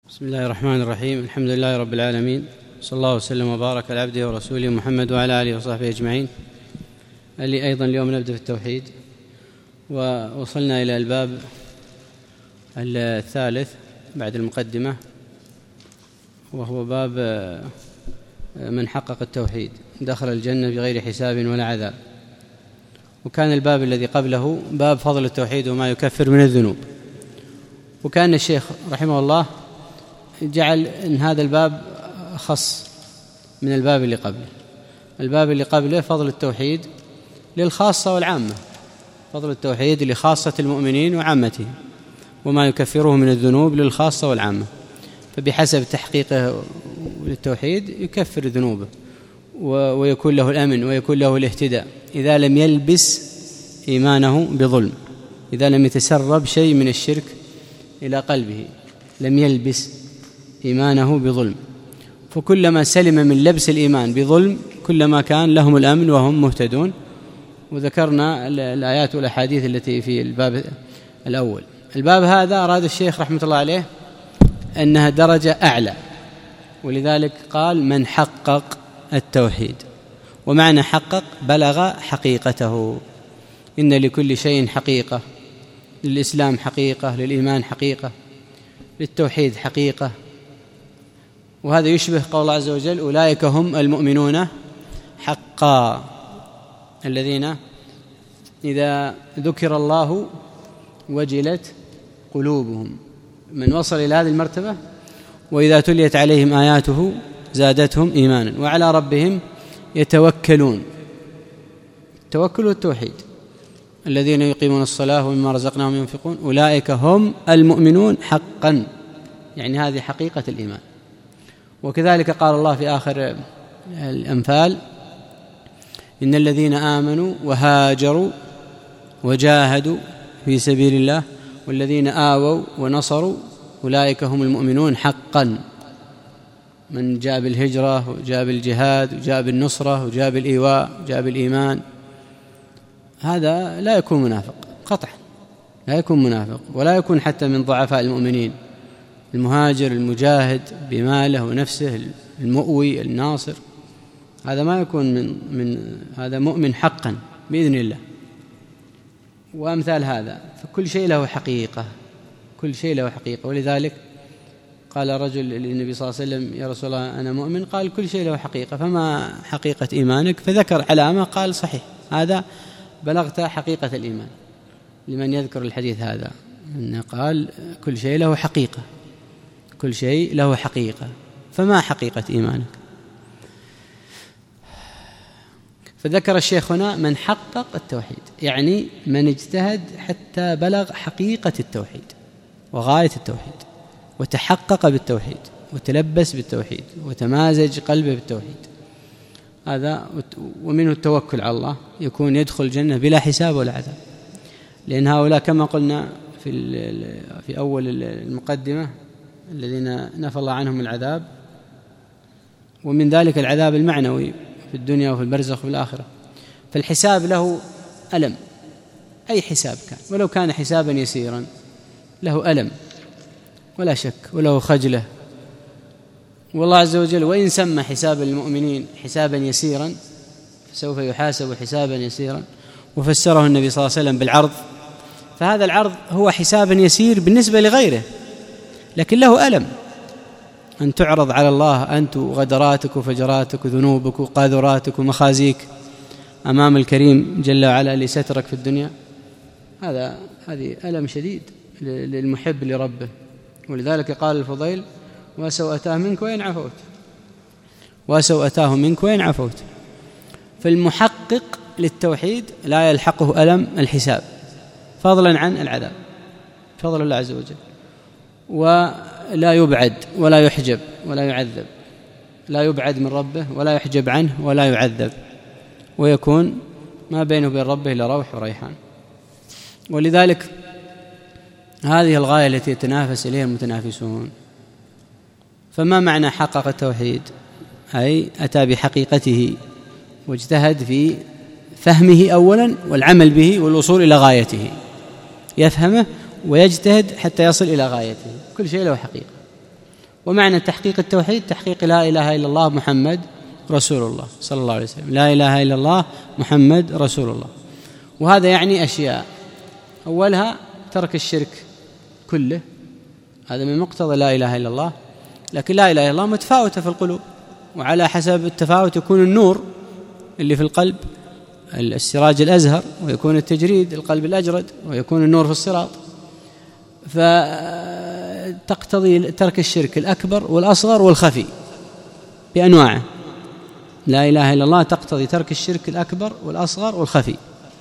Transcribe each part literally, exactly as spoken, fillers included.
بسم الله الرحمن الرحيم. الحمد لله رب العالمين، صلى الله وسلم وبارك على عبده ورسوله محمد وعلى آله وصحبه أجمعين. اللي أيضا اليوم نبدأ في التوحيد، ووصلنا إلى الباب الثالث بعد المقدمة، وهو باب من حقق التوحيد دخل الجنة بغير حساب ولا عذاب. وكان الباب الذي قبله باب فضل التوحيد وما يكفر من الذنوب. وكان الشيخ رحمه الله جعل إن هذا الباب خص من الباب اللي قبله. الباب اللي قبله فضل التوحيد للخاصة والعامة، فضل التوحيد لخاصة المؤمنين وعامتهم، وما يكفره من الذنوب للخاصة والعامة. فبحسب تحقيقه للتوحيد يكفر ذنوبه ويكون له الأمن ويكون له الاهتداء إذا لم يلبس إيمانه بظلم، إذا لم يتسرب شيء من الشرك إلى قلبه، لم يلبس إيمانه بظلم. فكلما سلم من لبس الإيمان بظلم كلما كان لهم الأمن وهم مهتدون. وذكرنا الآيات والأحاديث التي في الباب الأول. الباب هذا أراد الشيخ رحمة الله عليه أنها درجة أعلى، ولذلك قال من حقق التوحيد. ومعنى حقق بلغ حقيقته. إن لكل شيء حقيقة، للإسلام حقيقة، للإيمان حقيقة، للتوحيد حقيقة. وهذا يشبه قول الله عز وجل أولئك هم المؤمنون حقا، الذين إذا ذكر الله وجلت قلوبهم. من وصل إلى هذه المرتبة وإذا تليت عليهم آياته زادتهم إيمانا وعلى ربهم يتوكلون. التوكل والتوحيد، الذين يقيمون الصلاة ومما رزقناهم ينفقون أولئك هم المؤمنون حقا، يعني هذه حقيقة الإيمان. وكذلك قال الله في آخر الأنفال إن الذين آمنوا وهاجروا وجاهدوا في سبيل الله والذين آووا ونصروا أولئك هم المؤمنون حقا. من جاء بالهجرة وجاء بالجهاد وجاء بالنصرة وجاء بالإيواء وجاء بالإيمان، هذا لا يكون منافق قطعا، لا يكون منافق، ولا يكون حتى من ضعفاء المؤمنين. المهاجر المجاهد بماله ونفسه المؤوي الناصر، هذا ما يكون من, من هذا مؤمن حقا بإذن الله. وأمثال هذا، فكل شيء له حقيقة، كل شيء له حقيقة. ولذلك قال رجل للنبي صلى الله عليه وسلم يا رسول الله أنا مؤمن، قال كل شيء له حقيقة، فما حقيقة إيمانك؟ فذكر علامة، قال صحيح هذا بلغت حقيقة الإيمان. لمن يذكر الحديث هذا أنه قال كل شيء له حقيقة، كل شيء له حقيقة، فما حقيقة إيمانك؟ فذكر الشيخ هنا من حقق التوحيد، يعني من اجتهد حتى بلغ حقيقة التوحيد وغاية التوحيد، وتحقق بالتوحيد وتلبس بالتوحيد وتمازج قلبه بالتوحيد. هذا ومنه التوكل على الله، يكون يدخل الجنة بلا حساب ولا عذاب. لأن هؤلاء كما قلنا في في أول المقدمة الذين نفى الله عنهم العذاب، ومن ذلك العذاب المعنوي في الدنيا وفي البرزخ وفي الآخرة. فالحساب له ألم، أي حساب كان، ولو كان حسابا يسيرا له ألم ولا شك، وله خجلة. والله عز وجل وإن سمى حساب المؤمنين حسابا يسيرا فسوف يحاسب حسابا يسيرا، وفسره النبي صلى الله عليه وسلم بالعرض. فهذا العرض هو حسابا يسير بالنسبة لغيره، لكن له ألم أن تعرض على الله أنت غدراتك وفجراتك وذنوبك وقاذوراتك ومخازيك أمام الكريم جل وعلا لسترك في الدنيا. هذا هذه ألم شديد للمحب لربه. ولذلك قال الفضيل وسوء أتاه منك وين عفوت، وسوء أتاه منك وين عفوت. فالمحقق للتوحيد لا يلحقه ألم الحساب فضلا عن العذاب، فضل الله عز وجل، ولا يبعد ولا يحجب ولا يعذب، لا يبعد من ربه ولا يحجب عنه ولا يعذب، ويكون ما بينه وبين ربه إلا روح وريحان. ولذلك هذه الغاية التي يتنافس إليها المتنافسون. فما معنى حقق التوحيد؟ أي أتى بحقيقته واجتهد في فهمه أولا والعمل به والوصول إلى غايته، يفهمه ويجتهد حتى يصل إلى غايته. كل شيء له حقيقة. ومعنى تحقيق التوحيد تحقيق لا إله إلا الله محمد رسول الله صلى الله عليه وسلم، لا إله إلا الله محمد رسول الله. وهذا يعني أشياء، أولها ترك الشرك كله، هذا من مقتضى لا إله إلا الله. لكن لا إله إلا الله متفاوتة في القلوب، وعلى حسب التفاوت يكون النور اللي في القلب السراج الأزهر، ويكون التجريد القلب الأجرد، ويكون النور في الصراط. فتقتضي ترك الشرك الأكبر والأصغر والخفي بأنواعه. لا إله إلا الله تقتضي ترك الشرك الأكبر والأصغر والخفي،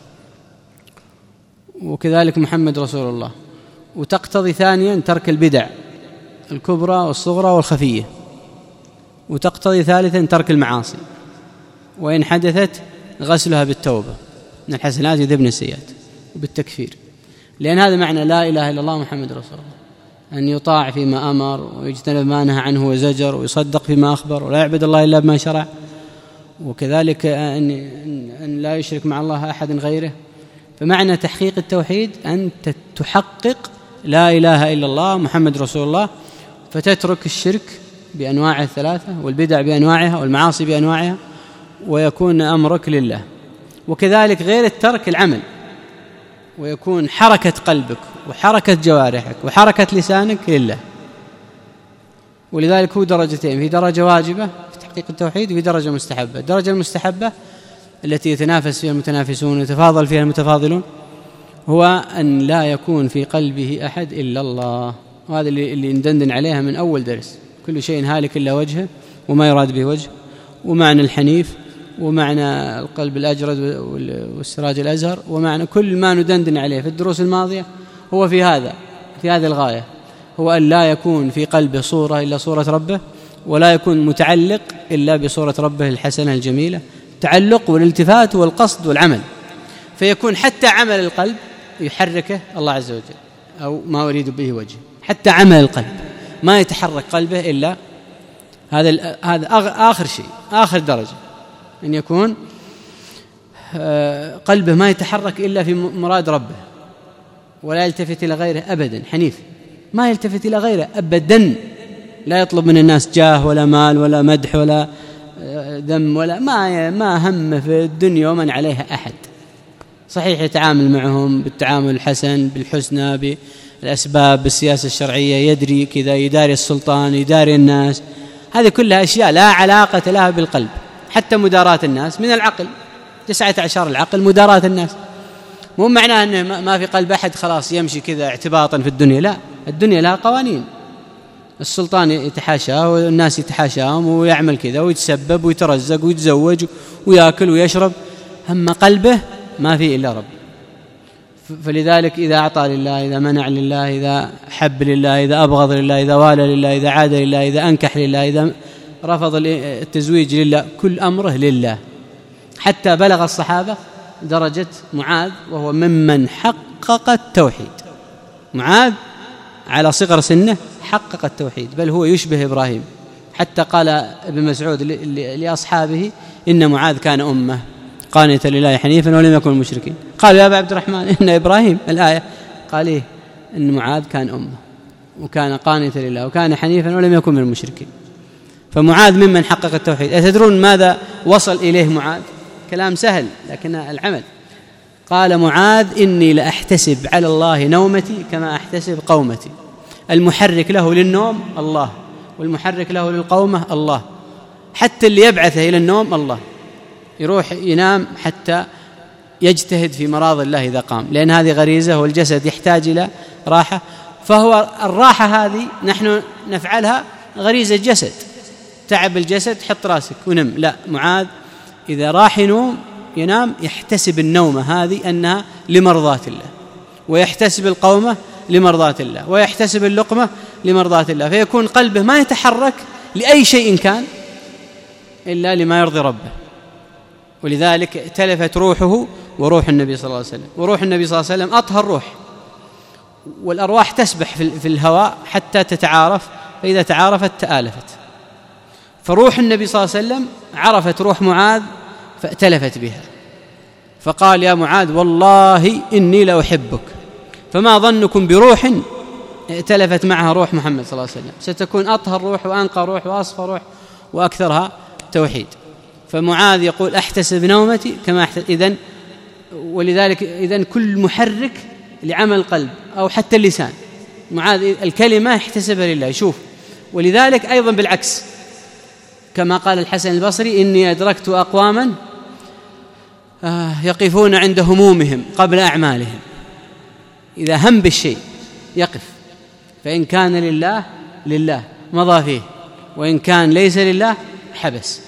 وكذلك محمد رسول الله. وتقتضي ثانيا ترك البدع الكبرى والصغرى والخفية. وتقتضي ثالثا ترك المعاصي، وإن حدثت غسلها بالتوبة من الحسنات يذهبن السيئات وبالتكفير. لأن هذا معنى لا إله إلا الله محمد رسول الله، أن يطاع فيما أمر ويجتنب ما نهى عنه وزجر، ويصدق فيما أخبر، ولا يعبد الله إلا بما شرع. وكذلك أن, أن لا يشرك مع الله أحد غيره. فمعنى تحقيق التوحيد أن تحقق لا إله إلا الله محمد رسول الله، فتترك الشرك بأنواعه الثلاثة، والبدع بأنواعها، والمعاصي بأنواعها، ويكون أمرك لله. وكذلك غير الترك العمل، ويكون حركة قلبك وحركة جوارحك وحركة لسانك لله. ولذلك هو درجتين، في درجة واجبة في تحقيق التوحيد، وفي درجة مستحبة. الدرجة المستحبة التي يتنافس فيها المتنافسون ويتفاضل فيها المتفاضلون، هو أن لا يكون في قلبه أحد إلا الله. وهذا اللي ندندن عليها من أول درس، كل شيء هالك إلا وجهه وما يراد به وجه، ومعنى الحنيف، ومعنى القلب الأجرد والسراج الأزهر، ومعنى كل ما ندندن عليه في الدروس الماضية هو في هذا في هذه الغاية، هو أن لا يكون في قلبه صورة إلا صورة ربه، ولا يكون متعلق إلا بصورة ربه الحسنة الجميلة، تعلق والالتفات والقصد والعمل. فيكون حتى عمل القلب يحركه الله عز وجل، أو ما أريد به وجه. حتى عمل القلب ما يتحرك قلبه إلا هذا هذا آخر شيء، آخر درجة، أن يكون قلبه ما يتحرك إلا في مراد ربه، ولا يلتفت إلى غيره أبدا. حنيف ما يلتفت إلى غيره أبدا، لا يطلب من الناس جاه ولا مال ولا مدح ولا ذم، ولا ما ما هم في الدنيا ومن عليها أحد. صحيح يتعامل معهم بالتعامل الحسن بالحسنى بالأسباب بالسياسة الشرعية، يدري كذا، يداري السلطان، يداري الناس، هذه كلها أشياء لا علاقة لها بالقلب. حتى مداراة الناس من العقل، تسعة عشر العقل مداراة الناس، مو معناه أنه ما في قلب أحد خلاص يمشي كذا اعتباطا في الدنيا. لا، الدنيا لها قوانين، السلطان يتحاشاه والناس يتحاشاهم، ويعمل كذا ويتسبب ويترزق ويتزوج ويأكل ويشرب، أما قلبه ما فيه إلا رب. فلذلك إذا أعطى لله، إذا منع لله، إذا حب لله، إذا أبغض لله، إذا والى لله، إذا عاد لله، إذا أنكح لله، إذا رفض التزويج لله، كل أمره لله. حتى بلغ الصحابة درجة معاذ، وهو ممن حقق التوحيد. معاذ على صغر سنه حقق التوحيد، بل هو يشبه إبراهيم. حتى قال ابن مسعود لأصحابه إن معاذ كان أمة قانتا لله حنيفا ولم يكن المشركين. قالوا يا أبا عبد الرحمن إن إبراهيم، الآية قال إيه؟ إن معاذ كان أمة وكان قانتا لله وكان حنيفا ولم يكن من المشركين. فمعاذ ممن حقق التوحيد. أتدرون ماذا وصل إليه معاذ؟ كلام سهل لكن العمل. قال معاذ إني لأحتسب على الله نومتي كما أحتسب قومتي. المحرك له للنوم الله، والمحرك له للقومة الله. حتى اللي يبعثه إلى النوم الله، يروح ينام حتى يجتهد في مراض الله إذا قام، لأن هذه غريزة، والجسد يحتاج إلى راحة. فهو الراحة هذه نحن نفعلها غريزة جسد، تعب الجسد حط راسك ونم. لا، معاذ إذا راح ينوم ينام يحتسب النومة هذه أنها لمرضاة الله، ويحتسب القومة لمرضاة الله، ويحتسب اللقمة لمرضاة الله. فيكون قلبه ما يتحرك لأي شيء كان إلا لما يرضي ربه. ولذلك تلفت روحه وروح النبي صلى الله عليه وسلم. وروح النبي صلى الله عليه وسلم أطهر روح، والأرواح تسبح في الهواء حتى تتعارف، فإذا تعارفت تآلفت. فروح النبي صلى الله عليه وسلم عرفت روح معاذ فأتلفت بها، فقال يا معاذ والله إني لأحبك، فما ظنكم بروح ائتلفت معها روح محمد صلى الله عليه وسلم، ستكون أطهر روح وأنقى روح وأصفى روح وأكثرها توحيد. فمعاذ يقول أحتسب نومتي كما أحتسب. إذن ولذلك إذن كل محرك لعمل القلب أو حتى اللسان، معاذ الكلمة يحتسبها لله يشوف. ولذلك أيضا بالعكس كما قال الحسن البصري إني أدركت أقواما يقفون عند همومهم قبل أعمالهم، إذا هم بالشيء يقف، فإن كان لله لله مضى فيه، وإن كان ليس لله حبس.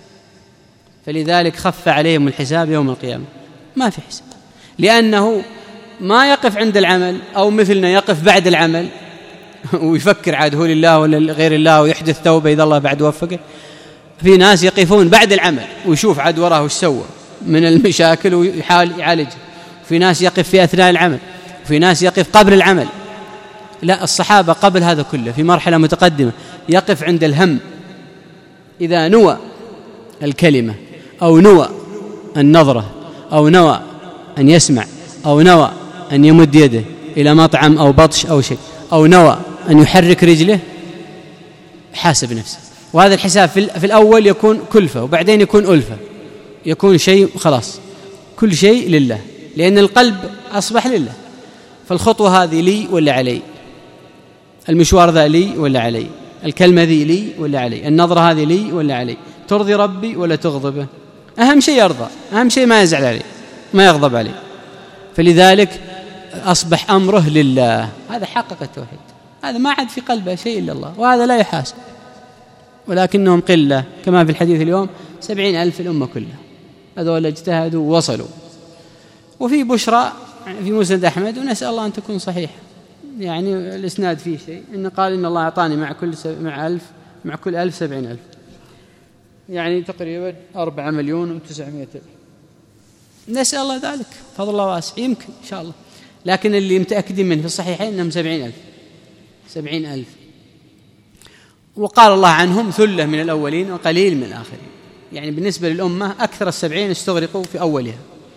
فلذلك خف عليهم الحساب يوم القيامة، ما في حساب، لأنه ما يقف عند العمل أو مثلنا يقف بعد العمل ويفكر عاد هو لله ولا غير الله ويحدث توبة إذا الله بعد وفقه. في ناس يقفون بعد العمل ويشوف عاد وراه وش سوى من المشاكل ويحاول يعالجها، وفي ناس يقف في أثناء العمل، وفي ناس يقف قبل العمل. لا، الصحابة قبل هذا كله في مرحلة متقدمة يقف عند الهم، إذا نوى الكلمة أو نوى النظرة أو نوى أن يسمع أو نوى أن يمد يده إلى مطعم أو بطش أو شيء أو نوى أن يحرك رجله حاسب نفسه. وهذا الحساب في الأول يكون كلفة وبعدين يكون ألفة، يكون شيء خلاص كل شيء لله، لأن القلب أصبح لله. فالخطوة هذه لي ولا علي؟ المشوار ذا لي ولا علي؟ الكلمة ذي لي ولا علي؟ النظرة هذه لي ولا علي؟ ترضي ربي ولا تغضبه؟ أهم شيء يرضى، أهم شيء ما يزعل عليه ما يغضب عليه. فلذلك أصبح أمره لله، هذا حقق التوحيد، هذا ما عاد في قلبه شيء إلا الله، وهذا لا يحاسب. ولكنهم قلة كما في الحديث اليوم سبعين ألف الأمة كلها، هذول اجتهدوا ووصلوا. وفي بشرى في مسند أحمد ونسأل الله أن تكون صحيحة، يعني الإسناد فيه شيء، إن قال إن الله أعطاني مع كل مع ألف مع كل ألف سبعين ألف، يعني تقريبا أربعة مليون وتسعمائة ألف. نسأل الله ذلك، فضل الله واسع، يمكن إن شاء الله، لكن اللي متأكدين منه في الصحيحين أنهم سبعين ألف سبعين ألف. وقال الله عنهم ثلة من الأولين وقليل من الآخرين، يعني بالنسبة للأمة أكثر السبعين استغرقوا في أولها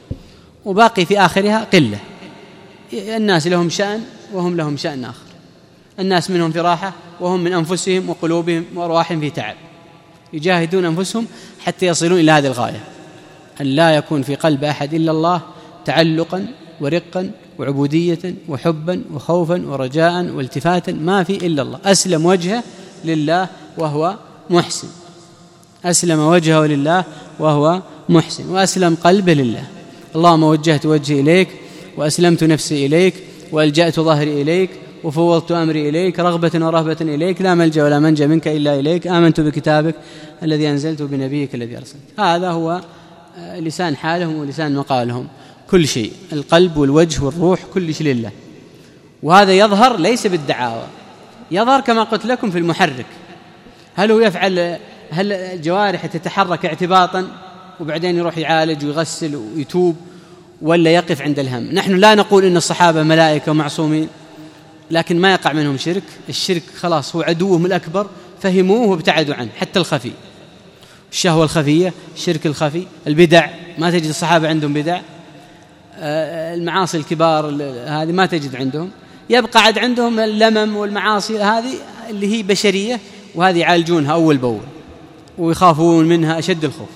وباقي في آخرها قلة. الناس لهم شأن وهم لهم شأن آخر، الناس منهم في راحة وهم من أنفسهم وقلوبهم وأرواحهم في تعب، يجاهدون أنفسهم حتى يصلون إلى هذه الغاية، أن لا يكون في قلب أحد إلا الله تعلقا ورقا وعبودية وحبا وخوفا ورجاء والتفاتا، ما في إلا الله. أسلم وجهه لله وهو محسن، أسلم وجهه لله وهو محسن، وأسلم قلبه لله. اللهم وجهت وجهي إليك وأسلمت نفسي إليك وألجأت ظهري إليك وفوضت أمري إليك رغبة ورهبة إليك، لا ملجأ ولا منجأ منك إلا إليك، آمنت بكتابك الذي أنزلت بنبيك الذي أرسلت. هذا هو لسان حالهم ولسان مقالهم، كل شيء، القلب والوجه والروح كل شيء لله. وهذا يظهر ليس بالدعاوى، يظهر كما قلت لكم في المحرك، هل هو يفعل، هل الجوارح تتحرك اعتباطا وبعدين يروح يعالج ويغسل ويتوب، ولا يقف عند الهم؟ نحن لا نقول إن الصحابة ملائكة ومعصومين، لكن ما يقع منهم شرك، الشرك خلاص هو عدوهم الأكبر، فهموه وابتعدوا عنه، حتى الخفي، الشهوة الخفية، الشرك الخفي، البدع، ما تجد الصحابة عندهم بدع، المعاصي الكبار هذه ما تجد عندهم، يبقى عد عندهم اللمم والمعاصي هذه اللي هي بشرية، وهذه يعالجونها أول بأول ويخافون منها أشد الخوف.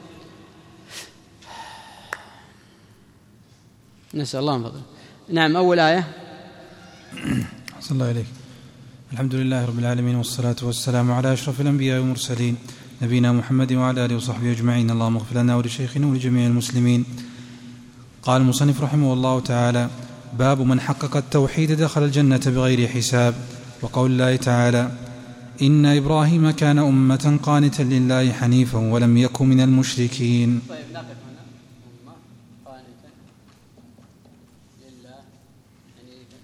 نسأل الله من فضله. نعم، أول آية. أحسن الله إليك. الحمد لله رب العالمين، والصلاة والسلام على أشرف الأنبياء والمرسلين نبينا محمد وعلى آله وصحبه أجمعين. اللهم اغفر لنا ولشيخنا ولجميع المسلمين. قال المصنف رحمه الله تعالى: باب من حقق التوحيد دخل الجنة بغير حساب. وقول الله تعالى: إن إبراهيم كان أمة قانتا لله حنيفا ولم يكن من المشركين. طيب نقف هنا. أمة قانتا لله حنيفا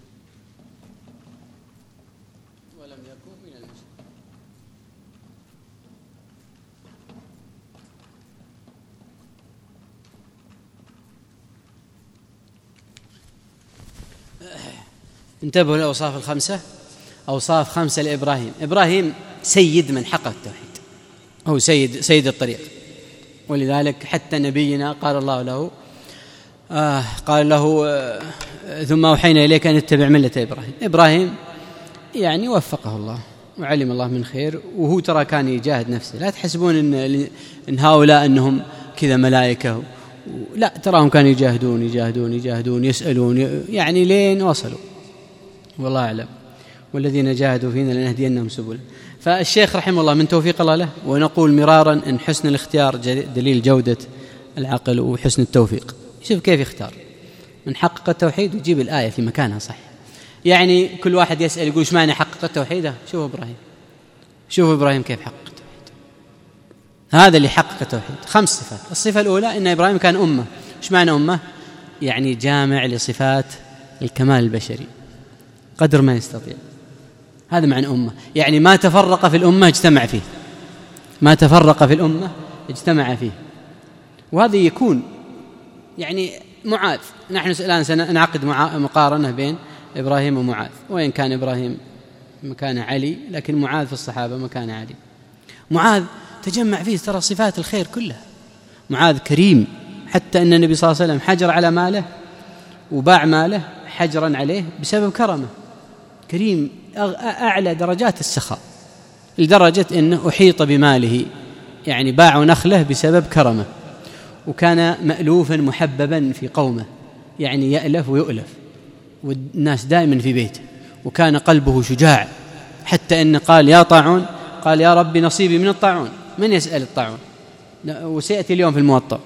ولم يكن من المشركين. انتبهوا للأوصاف الخمسة، أوصاف خمسة لإبراهيم. إبراهيم سيد من حقق التوحيد، هو سيد سيد الطريق، ولذلك حتى نبينا قال الله له آه قال له آه ثم أوحينا إليك أن اتبع ملة إبراهيم. إبراهيم يعني وفقه الله وعلم الله من خير، وهو ترى كان يجاهد نفسه. لا تحسبون إن, إن هؤلاء أنهم كذا ملائكة، لا، تراهم كانوا يجاهدون يجاهدون يجاهدون يسألون يعني لين وصلوا، والله أعلم. والذين جاهدوا فينا لنهدينهم سبل. فالشيخ رحمه الله من توفيق الله له، ونقول مرارا إن حسن الاختيار دليل جودة العقل وحسن التوفيق. شوف كيف يختار من حقق التوحيد ويجيب الآية في مكانها صح. يعني كل واحد يسأل يقول ايش معنى حقق التوحيد؟ شوفوا إبراهيم، شوفوا إبراهيم كيف حقق التوحيد. هذا اللي حقق التوحيد. خمس صفات. الصفة الأولى إن إبراهيم كان أمة. ايش معنى أمة؟ يعني جامع لصفات الكمال البشري قدر ما يستطيع. هذا معنى أمة، يعني ما تفرق في الأمة اجتمع فيه، ما تفرق في الأمة اجتمع فيه. وهذا يكون يعني معاذ، نحن الآن سنعقد مقارنة بين إبراهيم ومعاذ، وإن كان إبراهيم مكان علي لكن معاذ في الصحابة مكان علي. معاذ تجمع فيه ترى صفات الخير كلها. معاذ كريم، حتى أن النبي صلى الله عليه وسلم حجر على ماله وباع ماله حجرا عليه بسبب كرمه. كريم أعلى درجات السخاء، لدرجة أنه أحيط بماله، يعني باعوا نخله بسبب كرمه. وكان مألوفا محببا في قومه، يعني يألف ويؤلف، والناس دائما في بيته. وكان قلبه شجاع، حتى أن قال يا طاعون، قال يا ربي نصيبي من الطاعون. من يسأل الطاعون؟ وسيأتي اليوم في الموطأ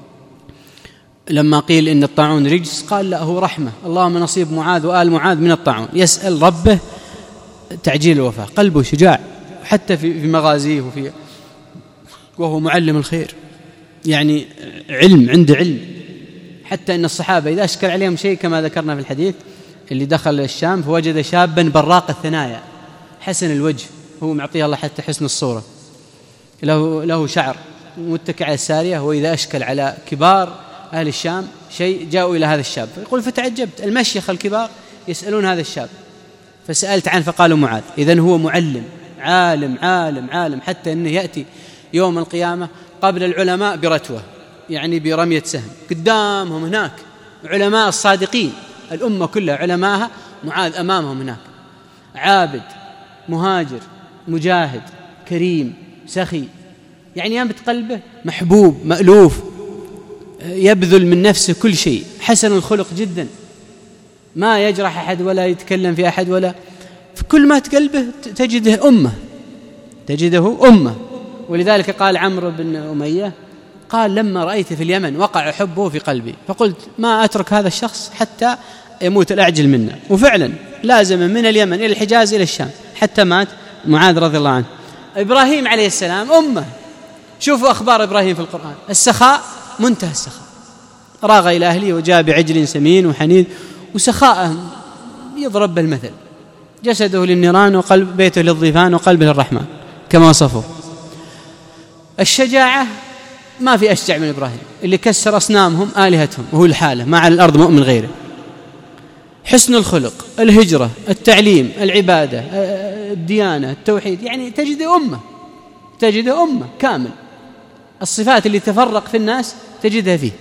لما قيل إن الطاعون رجس، قال لا، هو رحمة. اللهم نصيب معاذ وآل معاذ من الطاعون. يسأل ربه تعجيل الوفاة. قلبه شجاع، حتى في مغازيه وفي وهو معلم الخير، يعني علم، عنده علم. حتى أن الصحابة إذا أشكل عليهم شيء كما ذكرنا في الحديث اللي دخل الشام فوجد شابا براق الثنايا حسن الوجه، هو معطيه الله حتى حسن الصورة، له, له شعر متكئ على السارية. وإذا أشكل على كبار أهل الشام شيء جاءوا إلى هذا الشاب، يقول فتعجبت المشيخ الكبار يسألون هذا الشاب، فسألت عنه فقالوا معاذ. إذن هو معلم، عالم عالم عالم، حتى أنه يأتي يوم القيامة قبل العلماء برتوة، يعني برمية سهم قدامهم هناك علماء الصادقين، الأمة كلها علماءها، معاذ أمامهم هناك، عابد مهاجر مجاهد كريم سخي، يعني ينبت قلبه محبوب مألوف، يبذل من نفسه كل شيء، حسن الخلق جدا، ما يجرح أحد ولا يتكلم في أحد، ولا في كل ما تقلبه تجده أمة، تجده أمة. ولذلك قال عمرو بن أمية قال لما رأيت في اليمن وقع حبه في قلبي، فقلت ما أترك هذا الشخص حتى يموت الأعجل منا. وفعلا لازم من اليمن إلى الحجاز إلى الشام حتى مات معاذ رضي الله عنه. إبراهيم عليه السلام أمة. شوفوا أخبار إبراهيم في القرآن، السخاء منتهى السخاء، راغ إلى أهله وجاء بعجل سمين وحنيذ، وسخاءه يضرب بالمثل، جسده للنيران وقلب بيته للضيفان وقلبه للرحمن كما وصفه. الشجاعة ما في أشجع من إبراهيم، اللي كسر أصنامهم آلهتهم وهو الحالة ما على الأرض مؤمن غيره. حسن الخلق، الهجرة، التعليم، العبادة، الديانة، التوحيد، يعني تجد أمة، تجد أمة كامل. الصفات اللي تفرق في الناس تجدها فيه.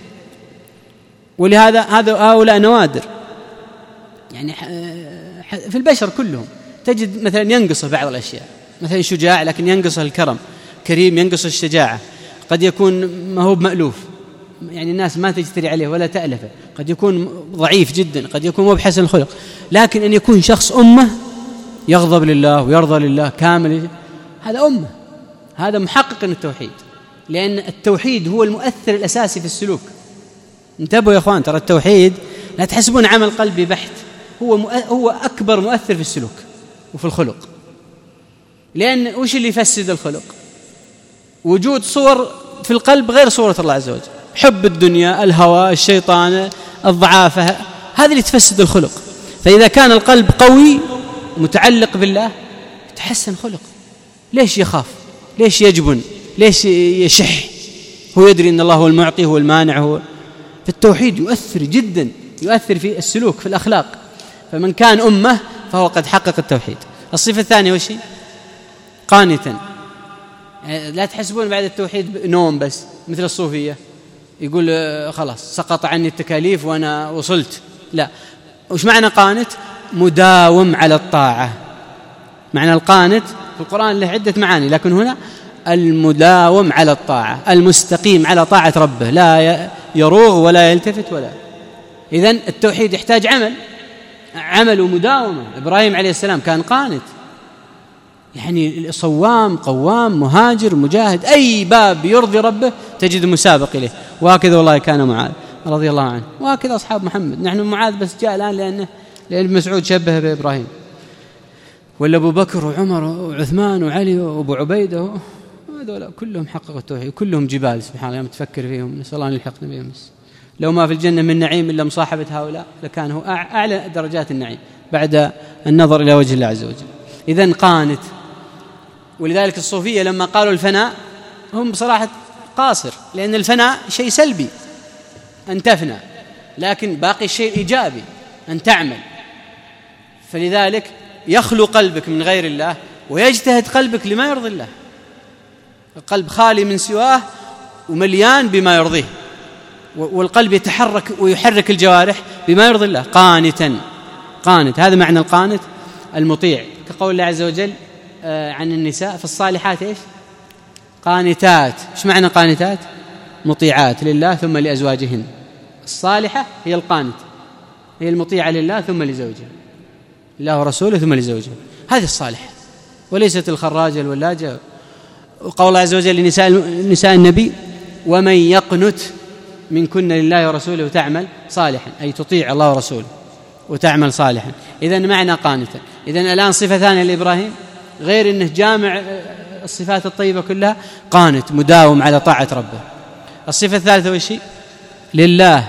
ولهذا هذا هؤلاء نوادر، يعني في البشر كلهم تجد مثلا ينقصه بعض الأشياء، مثلا شجاع لكن ينقصه الكرم، كريم ينقصه الشجاعة، قد يكون ما هو مألوف، يعني الناس ما تجتري عليه ولا تألفه، قد يكون ضعيف جدا، قد يكون مو بحسن الخلق، لكن أن يكون شخص أمة يغضب لله ويرضى لله كامل، هذا أمة، هذا محقق التوحيد. لأن التوحيد هو المؤثر الأساسي في السلوك. انتبهوا يا أخوان، ترى التوحيد لا تحسبون عمل قلبي بحت، هو هو أكبر مؤثر في السلوك وفي الخلق. لأن وش اللي يفسد الخلق؟ وجود صور في القلب غير صورة الله عز وجل، حب الدنيا، الهوى، الشيطان، الضعافة، هذه اللي تفسد الخلق. فإذا كان القلب قوي متعلق بالله يتحسن خلق. ليش يخاف؟ ليش يجبن؟ ليش يشح؟ هو يدري أن الله هو المعطي هو المانع. هو في التوحيد يؤثر جدا، يؤثر في السلوك في الأخلاق. فمن كان أمة فهو قد حقق التوحيد. الصفة الثانية وش هي؟ قانتا. لا تحسبون بعد التوحيد نوم بس مثل الصوفية، يقول خلاص سقط عني التكاليف وأنا وصلت. لا، وش معنى قانت؟ مداوم على الطاعة، معنى القانت في القرآن له عدة معاني، لكن هنا المداوم على الطاعة، المستقيم على طاعة ربه، لا يروغ ولا يلتفت ولا. إذن التوحيد يحتاج عمل، عمل ومداومة. إبراهيم عليه السلام كان قانت، يعني صوام قوام مهاجر مجاهد، أي باب يرضي ربه تجد مسابق إليه. وهكذا والله كان معاذ رضي الله عنه، وهكذا أصحاب محمد. نحن معاذ بس جاء الآن لأنه لأن ابن مسعود شبه بإبراهيم، ولا أبو بكر وعمر وعثمان وعلي وأبو عبيدة، هذول كلهم حققوا التوحيد، كلهم جبال سبحان الله. تفكر فيهم، نسأل الله أن يلحقنا بهم. بس لو ما في الجنة من نعيم إلا مصاحبة هؤلاء لكان هو أعلى درجات النعيم بعد النظر إلى وجه الله عز وجل. إذن قانت. ولذلك الصوفية لما قالوا الفناء هم بصراحة قاصر، لأن الفناء شيء سلبي أن تفنى، لكن باقي الشيء إيجابي أن تعمل. فلذلك يخلو قلبك من غير الله ويجتهد قلبك لما يرضي الله. القلب خالي من سواه ومليان بما يرضيه، والقلب يتحرك ويحرك الجوارح بما يرضي الله. قانتا، قانت، هذا معنى القانت المطيع، كقول الله عز وجل عن النساء في الصالحات إيش؟ قانتات. إيش معنى قانتات؟ مطيعات لله ثم لأزواجهن. الصالحة هي القانت، هي المطيعة لله ثم لزوجها، الله ورسوله ثم لزوجها، هذه الصالحة، وليست الخراجة الولاجة. وقول الله عز وجل لنساء نساء النبي: ومن يقنت منكن لله ورسوله وتعمل صالحا، أي تطيع الله ورسوله وتعمل صالحا. إذن معنى قانتا. إذن الآن صفة ثانية لإبراهيم غير أنه جامع الصفات الطيبة كلها، قانت مداوم على طاعة ربه. الصفة الثالثة وشي؟ لله،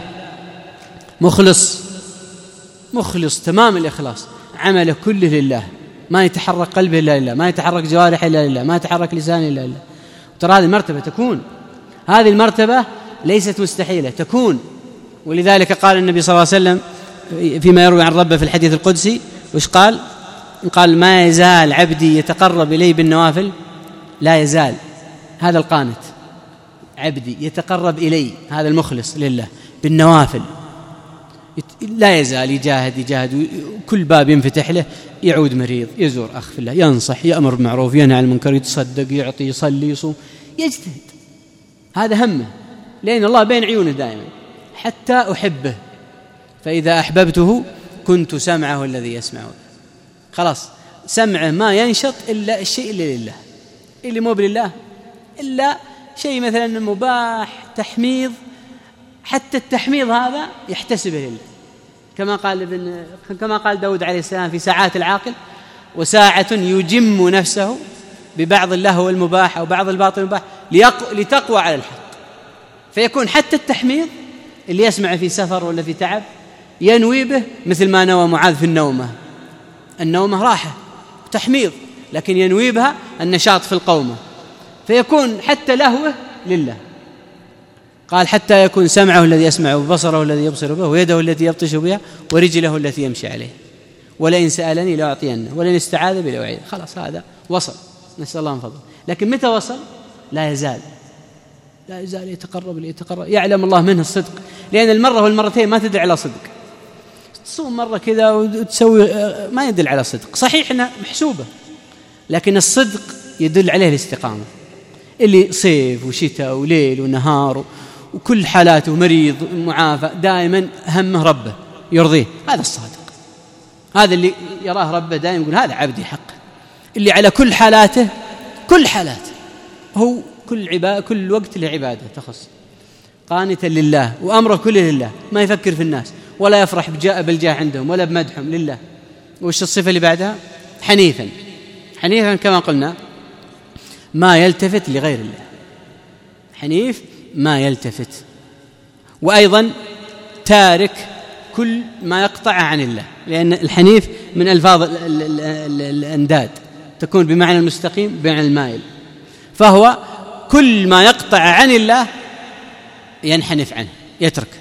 مخلص، مخلص تمام الإخلاص، عمله كله لله، ما يتحرك قلبه إلا لله، ما يتحرك جوارحه إلا لله، ما يتحرك لسانه إلا لله. ترى هذه المرتبة تكون، هذه المرتبة ليست مستحيلة، تكون. ولذلك قال النبي صلى الله عليه وسلم فيما يروي عن ربه في الحديث القدسي، وش قال؟ قال: ما يزال عبدي يتقرب إلي بالنوافل، لا يزال، هذا القانت، عبدي يتقرب إلي، هذا المخلص لله، بالنوافل، لا يزال يجاهد يجاهد، كل باب ينفتح له، يعود مريض، يزور أخ في الله، ينصح، يأمر بالمعروف، ينهى عن المنكر، يتصدق، يعطي، يصلي، يصوم، يجتهد، هذا همه، لأن الله بين عيونه دائما. حتى أحبه، فإذا أحببته كنت سمعه الذي يسمعه. خلاص سمعه ما ينشط إلا الشيء اللي لله، اللي مو بالله إلا شيء مثلا مباح تحميض، حتى التحميض هذا يحتسبه لله، كما قال ابن كما قال داود عليه السلام في ساعات العاقل: وساعة يجم نفسه ببعض اللهو المباح أو بعض الباطل المباح لتقوى على الحق. فيكون حتى التحميض اللي يسمع في سفر ولا في تعب ينوي به، مثل ما نوى معاذ في النومة. النومة راحة تحميض، لكن ينوي بها النشاط في القومة، فيكون حتى لهوه لله. قال: حتى يكون سمعه الذي يسمع، وبصره الذي يبصر به، ويده التي يبطش بها، ورجله التي يمشي عليه، ولئن سألني لأعطينه، ولئن استعاذ بي لأعيذ. خلاص هذا وصل، نسأل الله من فضله. لكن متى وصل؟ لا يزال لا يزال يتقرب ليتقرب، يعلم الله منه الصدق، لأن المرة والمرتين ما تدل على صدق. تصوم مرة كذا وتسوي ما يدل على صدق، صحيح أنها محسوبة، لكن الصدق يدل عليه الاستقامة. اللي صيف وشتاء وليل ونهار وكل حالاته، مريض معافى، دائما همه ربه يرضيه، هذا الصادق، هذا اللي يراه ربه دائما يقول هذا عبدي حق. اللي على كل حالاته، كل حالاته هو كل عبادة، كل وقت لعبادة تخص، قانتا لله وأمره كله لله، ما يفكر في الناس ولا يفرح بجاء بالجاه عندهم ولا بمدحهم، لله. وش الصفة اللي بعدها؟ حنيفا. حنيفا كما قلنا ما يلتفت لغير الله، حنيف ما يلتفت. وأيضا تارك كل ما يقطع عن الله، لأن الحنيف من ألفاظ الأنداد، تكون بمعنى المستقيم بمعنى المائل، فهو كل ما يقطع عن الله ينحنف عنه، يتركه،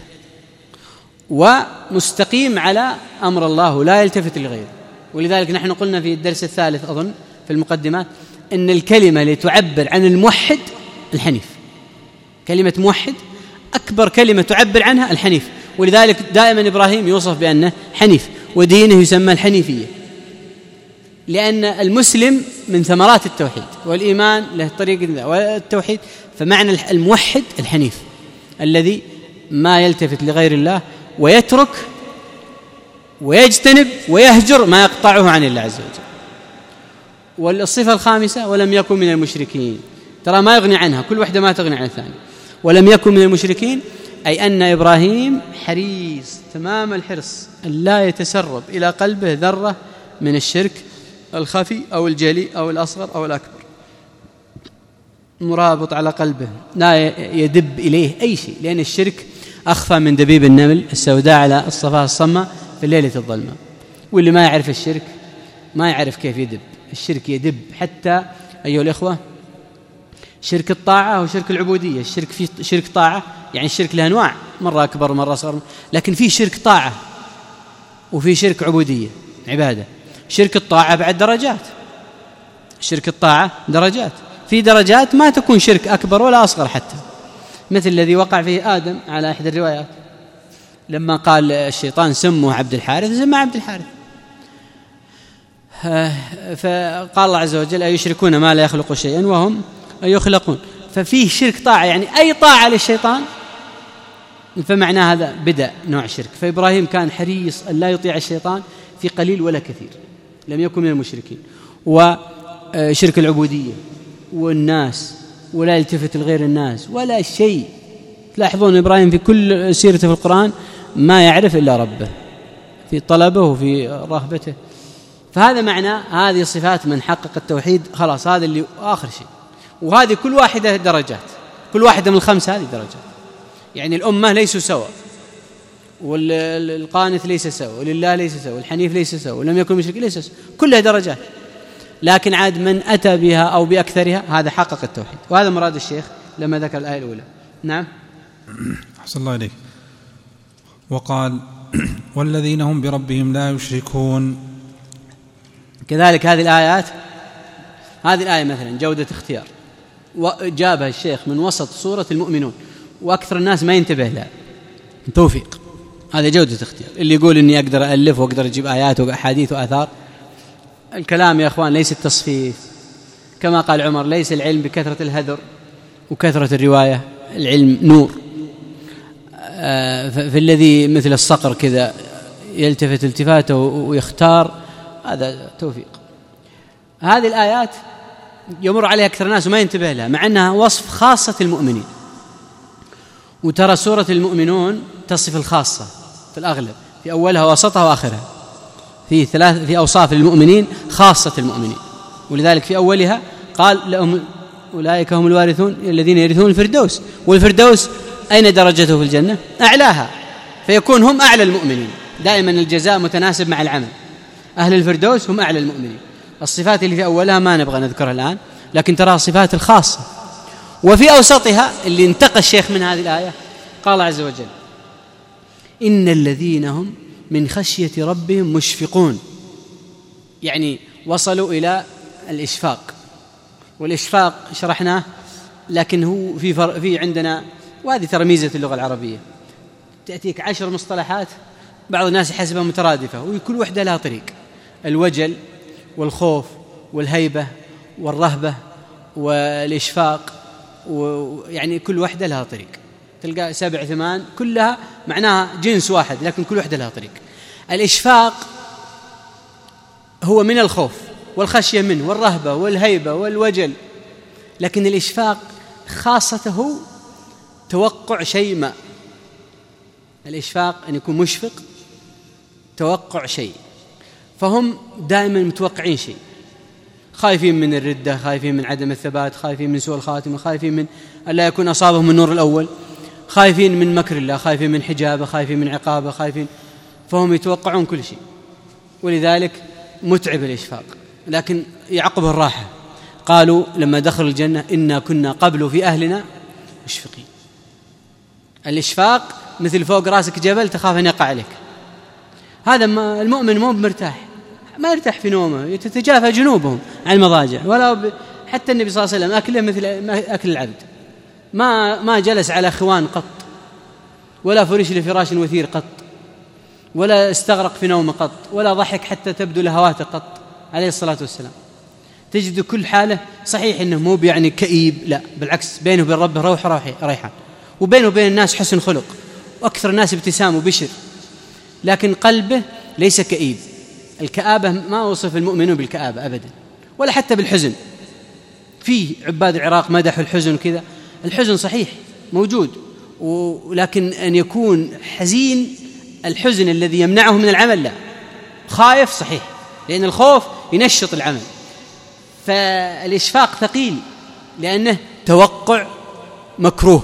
ومستقيم على أمر الله لا يلتفت لغيره. ولذلك نحن قلنا في الدرس الثالث أظن في المقدمات أن الكلمة اللي تعبر عن الموحد الحنيف، كلمة موحد أكبر كلمة تعبر عنها الحنيف. ولذلك دائما إبراهيم يوصف بأنه حنيف، ودينه يسمى الحنيفية، لأن المسلم من ثمرات التوحيد، والإيمان له طريق، والتوحيد فمعنى الموحد الحنيف الذي ما يلتفت لغير الله ويترك ويجتنب ويهجر ما يقطعه عن الله عز وجل. والصفة الخامسة ولم يكن من المشركين، ترى ما يغني عنها، كل واحدة ما تغني عن الثانية. ولم يكن من المشركين أي أن إبراهيم حريص تمام الحرص أن لا يتسرب إلى قلبه ذرة من الشرك الخفي أو الجلي أو الأصغر أو الأكبر، مرابط على قلبه لا يدب إليه أي شيء، لأن الشرك أخفى من دبيب النمل السوداء على الصفاء الصمة في الليلة الظلمة. واللي ما يعرف الشرك ما يعرف كيف يدب. الشرك يدب حتى أيها الإخوة شرك الطاعة وشرك العبودية. الشرك في شرك طاعة، يعني الشرك له أنواع، مرة أكبر مرة أصغر، لكن في شرك طاعة وفي شرك عبودية عبادة. شرك الطاعة بعد درجات، شرك الطاعة درجات، في درجات ما تكون شرك أكبر ولا أصغر حتى، مثل الذي وقع فيه آدم على إحدى الروايات لما قال الشيطان سموه عبد الحارث سمى عبد الحارث، فقال الله عز وجل أيشركون ما لا يخلق شيئا وهم يخلقون. ففيه شرك طاعة، يعني أي طاعة للشيطان فمعنى هذا بدأ نوع شرك. فإبراهيم كان حريص أن لا يطيع الشيطان في قليل ولا كثير، لم يكن من المشركين. وشرك العبودية والناس، ولا يلتفت لغير الناس ولا شيء. تلاحظون إبراهيم في كل سيرته في القرآن ما يعرف إلا ربه في طلبه وفي رهبته. فهذا معنى هذه صفات من حقق التوحيد، خلاص هذا اللي آخر شيء. وهذه كل واحدة درجات، كل واحدة من الخمسة هذه درجات. يعني الأمة ليسوا سوا، والقانت ليس سوا، ولله ليس سوا، والحنيف ليس سوا، ولم يكن مشرك ليس سوا، كلها درجات. لكن عاد من أتى بها أو بأكثرها هذا حقق التوحيد. وهذا مراد الشيخ لما ذكر الآية الأولى. نعم. أحسن الله إليك. وقال والذين هم بربهم لا يشركون. كذلك هذه الآيات، هذه الآية مثلا جودة اختيار، وجابها الشيخ من وسط سورة المؤمنون، وأكثر الناس ما ينتبه لها. توفيق، هذا جودة اختيار. اللي يقول إني أقدر ألف وأقدر أجيب آيات وأحاديث وآثار، الكلام يا أخوان ليس التصفيف، كما قال عمر ليس العلم بكثرة الهذر وكثرة الرواية، العلم نور. في الذي مثل الصقر كذا يلتفت التفاته ويختار، هذا توفيق. هذه الآيات يمر عليها أكثر الناس وما ينتبه لها، مع أنها وصف خاصة المؤمنين. وترى سورة المؤمنون تصف الخاصة في الأغلب، في أولها ووسطها وآخرها، في ثلاث في أوصاف المؤمنين خاصة المؤمنين. ولذلك في أولها قال لهم أولئك هم الوارثون الذين يرثون الفردوس. والفردوس أين درجته في الجنة؟ أعلاها، فيكون هم أعلى المؤمنين. دائما الجزاء متناسب مع العمل. أهل الفردوس هم أعلى المؤمنين. الصفات اللي في أولها ما نبغى نذكرها الآن، لكن تراها صفات الخاصة. وفي أوسطها اللي انتقى الشيخ من هذه الآية قال عز وجل إن الذين هم من خشية ربهم مشفقون، يعني وصلوا إلى الإشفاق. والإشفاق شرحناه، لكن هو في, فر... في عندنا، وهذه ترى ميزة اللغة العربية، تأتيك عشر مصطلحات بعض الناس يحسبها مترادفة، وكل وحدة لها طريق. الوجل والخوف والهيبة والرهبة والإشفاق، ويعني كل وحدة لها طريق، تلقى سبع ثمان كلها معناها جنس واحد، لكن كل وحدة لها طريق. الإشفاق هو من الخوف والخشية منه والرهبة والهيبة والوجل، لكن الإشفاق خاصته توقع شيء ما. الإشفاق أن يكون مشفق توقع شيء، فهم دائما متوقعين شيء، خايفين من الردة، خايفين من عدم الثبات، خايفين من سوء الخاتمة، خايفين من أن لا يكون أصابهم النور الأول، خايفين من مكر الله، خايفين من حجابه، خايفين من عقابه، خايفين، فهم يتوقعون كل شيء. ولذلك متعب الإشفاق، لكن يعقبه الراحة. قالوا لما دخلوا الجنة إنا كنا قبل في أهلنا مشفقين. الإشفاق مثل فوق راسك جبل تخاف أن يقع عليك. هذا المؤمن مو مرتاح، ما يرتاح في نومه، تتجافى جنوبهم عن المضاجع. ولا ب... حتى النبي صلى الله عليه وسلم أكله مثل أكل العبد، ما ما جلس على خوان قط، ولا فرش لفراش وثير قط، ولا استغرق في نومه قط، ولا ضحك حتى تبدو لهواته قط. عليه الصلاة والسلام، تجد كل حاله صحيح أنه مو يعني كئيب، لا بالعكس، بينه وبين ربه روح ريحان، وبينه وبين الناس حسن خلق، وأكثر الناس ابتسام وبشر، لكن قلبه ليس كئيب. الكآبة ما وصف المؤمنون بالكآبة أبدا، ولا حتى بالحزن. في عباد العراق مدحوا الحزن وكذا، الحزن صحيح موجود، ولكن أن يكون حزين الحزن الذي يمنعه من العمل لا. خايف صحيح، لأن الخوف ينشط العمل، فالإشفاق ثقيل لأنه توقع مكروه،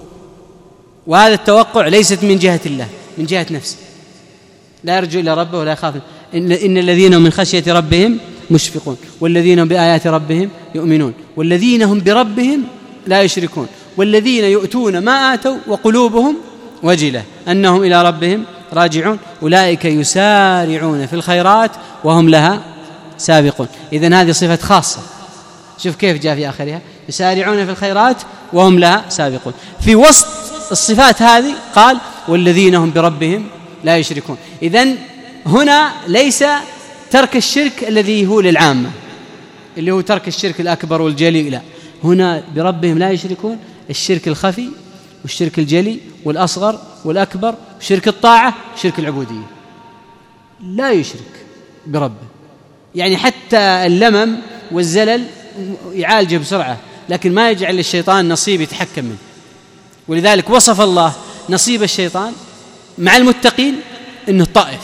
وهذا التوقع ليست من جهة الله، من جهة نفسه، لا يرجو إلى ربه ولا يخاف. إن, إن الذين من خشية ربهم مشفقون، والذين هم بآيات ربهم يؤمنون، والذين هم بربهم لا يشركون، والذين يؤتون ما آتوا وقلوبهم وجلة أنهم إلى ربهم راجعون، أولئك يسارعون في الخيرات وهم لها سابقون. إذن هذه صفة خاصة، شوف كيف جاء في آخرها يسارعون في الخيرات وهم لها سابقون. في وسط الصفات هذه قال والذين هم بربهم لا يشركون. إذن هنا ليس ترك الشرك الذي هو للعامة اللي هو ترك الشرك الأكبر والجلي، لا، هنا بربهم لا يشركون الشرك الخفي والشرك الجلي والأصغر والأكبر، شرك الطاعة شرك العبودية، لا يشرك بربه. يعني حتى اللمم والزلل يعالجه بسرعة، لكن ما يجعل الشيطان نصيب يتحكم منه. ولذلك وصف الله نصيب الشيطان مع المتقين إنه طائف،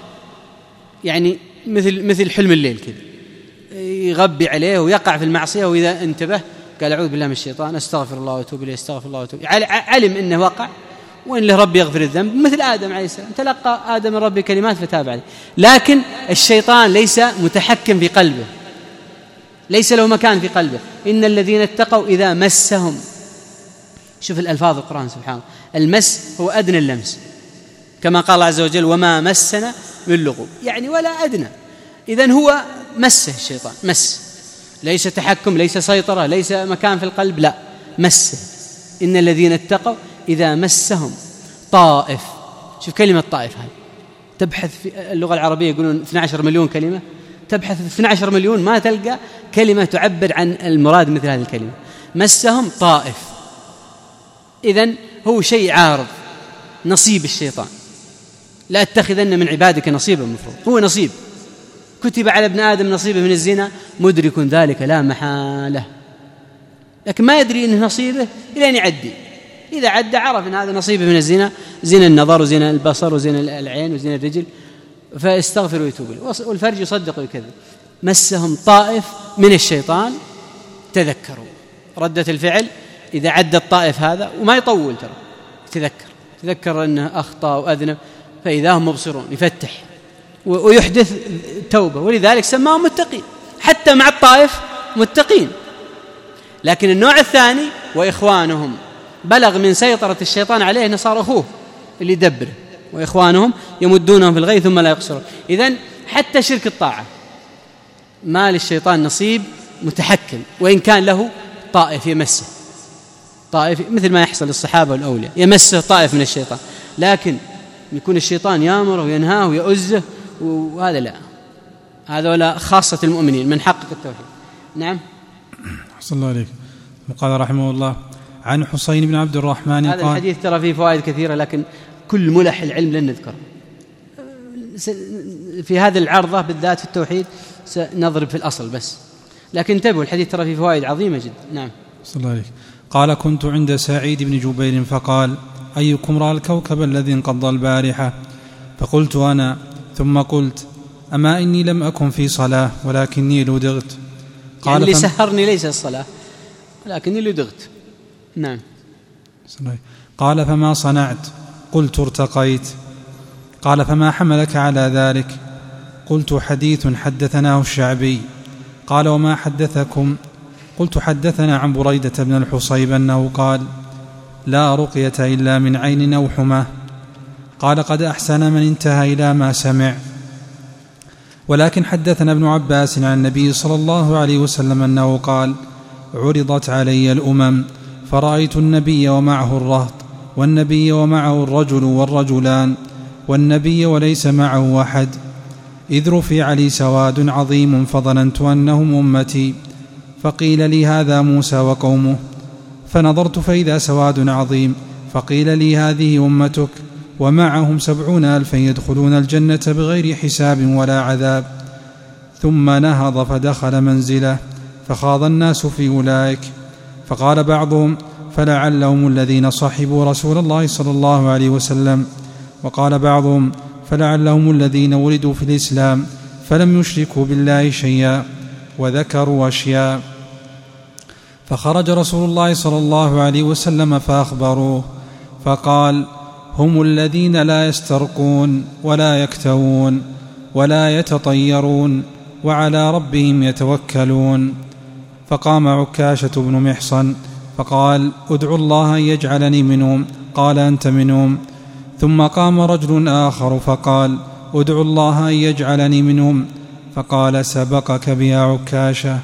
يعني مثل مثل حلم الليل كذا، يغبي عليه ويقع في المعصية، وإذا انتبه قال أعوذ بالله من الشيطان، أستغفر الله وأتوب إليه، أستغفر الله وأتوب. علم إنه وقع وإن له رب يغفر الذنب، مثل آدم عليه السلام، تلقى آدم من ربه كلمات فتاب عليه. لكن الشيطان ليس متحكم في قلبه، ليس له مكان في قلبه. إن الذين اتقوا إذا مسهم، شوف الألفاظ القرآن سبحانه، المس هو أدنى اللمس، كما قال الله عز وجل وما مسنا من لغوب، يعني ولا أدنى. إذن هو مسه الشيطان، مس، ليس تحكم، ليس سيطرة، ليس مكان في القلب، لا، مسه. إن الذين اتقوا إذا مسهم طائف، شوف كلمة طائف هذه، تبحث في اللغة العربية يقولون اثني عشر مليون كلمة، تبحث في اثني عشر مليون ما تلقى كلمة تعبر عن المراد مثل هذه الكلمة، مسهم طائف. إذن هو شيء عارض، نصيب الشيطان، لا اتخذن من عبادك نصيبا مفروض، هو نصيب، كتب على ابن آدم نصيبه من الزنا، مدرك ذلك لا محالة، لكن ما يدري إنه نصيبه إلى أن يعدي. إذا عدى عرف أن هذا نصيبه من الزنا، زنا النظر وزنا البصر وزنا العين وزنا الرجل، فاستغفر ويتوب له، والفرج يصدق ويكذب. مسهم طائف من الشيطان تذكروا، ردة الفعل إذا عدى الطائف هذا، وما يطول ترى، تذكر تذكر أنه أخطأ وأذنب، فإذا هم مبصرون، يفتح ويحدث توبة. ولذلك سماهم متقين، حتى مع الطائف متقين. لكن النوع الثاني وإخوانهم، بلغ من سيطرة الشيطان عليه أنه صار أخوه اللي يدبره، وإخوانهم يمدونهم في الغي ثم لا يقصرون. إذن حتى شرك الطاعة ما للشيطان نصيب متحكم، وإن كان له طائف يمسه، طائف مثل ما يحصل للصحابة والأولياء، يمسه طائف من الشيطان، لكن يكون الشيطان يأمره وينهاه ويؤزه، وهذا لا، هذا ولا خاصة المؤمنين من حقق التوحيد. نعم. أحسن الله عليك. وقال رحمه الله عن حسين بن عبد الرحمن هذا قال، الحديث ترى فيه فوائد كثيرة، لكن كل ملح العلم لن نذكره في هذه العرضة بالذات في التوحيد، سنضرب في الأصل بس، لكن انتبهوا الحديث ترى فيه فوائد عظيمة جدا. نعم. صلى الله عليك. قال كنت عند سعيد بن جبير فقال أيكم رأى الكوكب الذي انقضى البارحة؟ فقلت أنا، ثم قلت أما إني لم أكن في صلاة ولكني لدغت. قال يعني اللي فم... سهرني ليس الصلاة ولكني لدغت. نعم. قال فما صنعت؟ قلت ارتقيت. قال فما حملك على ذلك؟ قلت حديث حدثناه الشعبي. قال وما حدثكم؟ قلت حدثنا عن بريدة بن الحصيب أنه قال لا رقية إلا من عين أو حمى. قال قد أحسن من انتهى إلى ما سمع. ولكن حدثنا ابن عباس عن النبي صلى الله عليه وسلم أنه قال عرضت علي الأمم فرأيت النبي ومعه الرهط، والنبي ومعه الرجل والرجلان، والنبي وليس معه أحد. إذ رفع لي سواد عظيم فظننت أنهم أمتي، فقيل لي هذا موسى وقومه، فنظرت فإذا سواد عظيم، فقيل لي هذه أمتك ومعهم سبعون ألفا يدخلون الجنة بغير حساب ولا عذاب. ثم نهض فدخل منزله، فخاض الناس في أولئك، فقال بعضهم فلعلهم الذين صحبوا رسول الله صلى الله عليه وسلم، وقال بعضهم فلعلهم الذين ولدوا في الإسلام فلم يشركوا بالله شيئا، وذكروا أشياء. فخرج رسول الله صلى الله عليه وسلم فأخبروه، فقال هم الذين لا يسترقون ولا يكتوون ولا يتطيرون وعلى ربهم يتوكلون. فقام عكاشة بن محصن فقال ادعوا الله أن يجعلني منهم، قال أنت منهم. ثم قام رجل آخر فقال ادعوا الله أن يجعلني منهم، فقال سبقك بها عكاشة.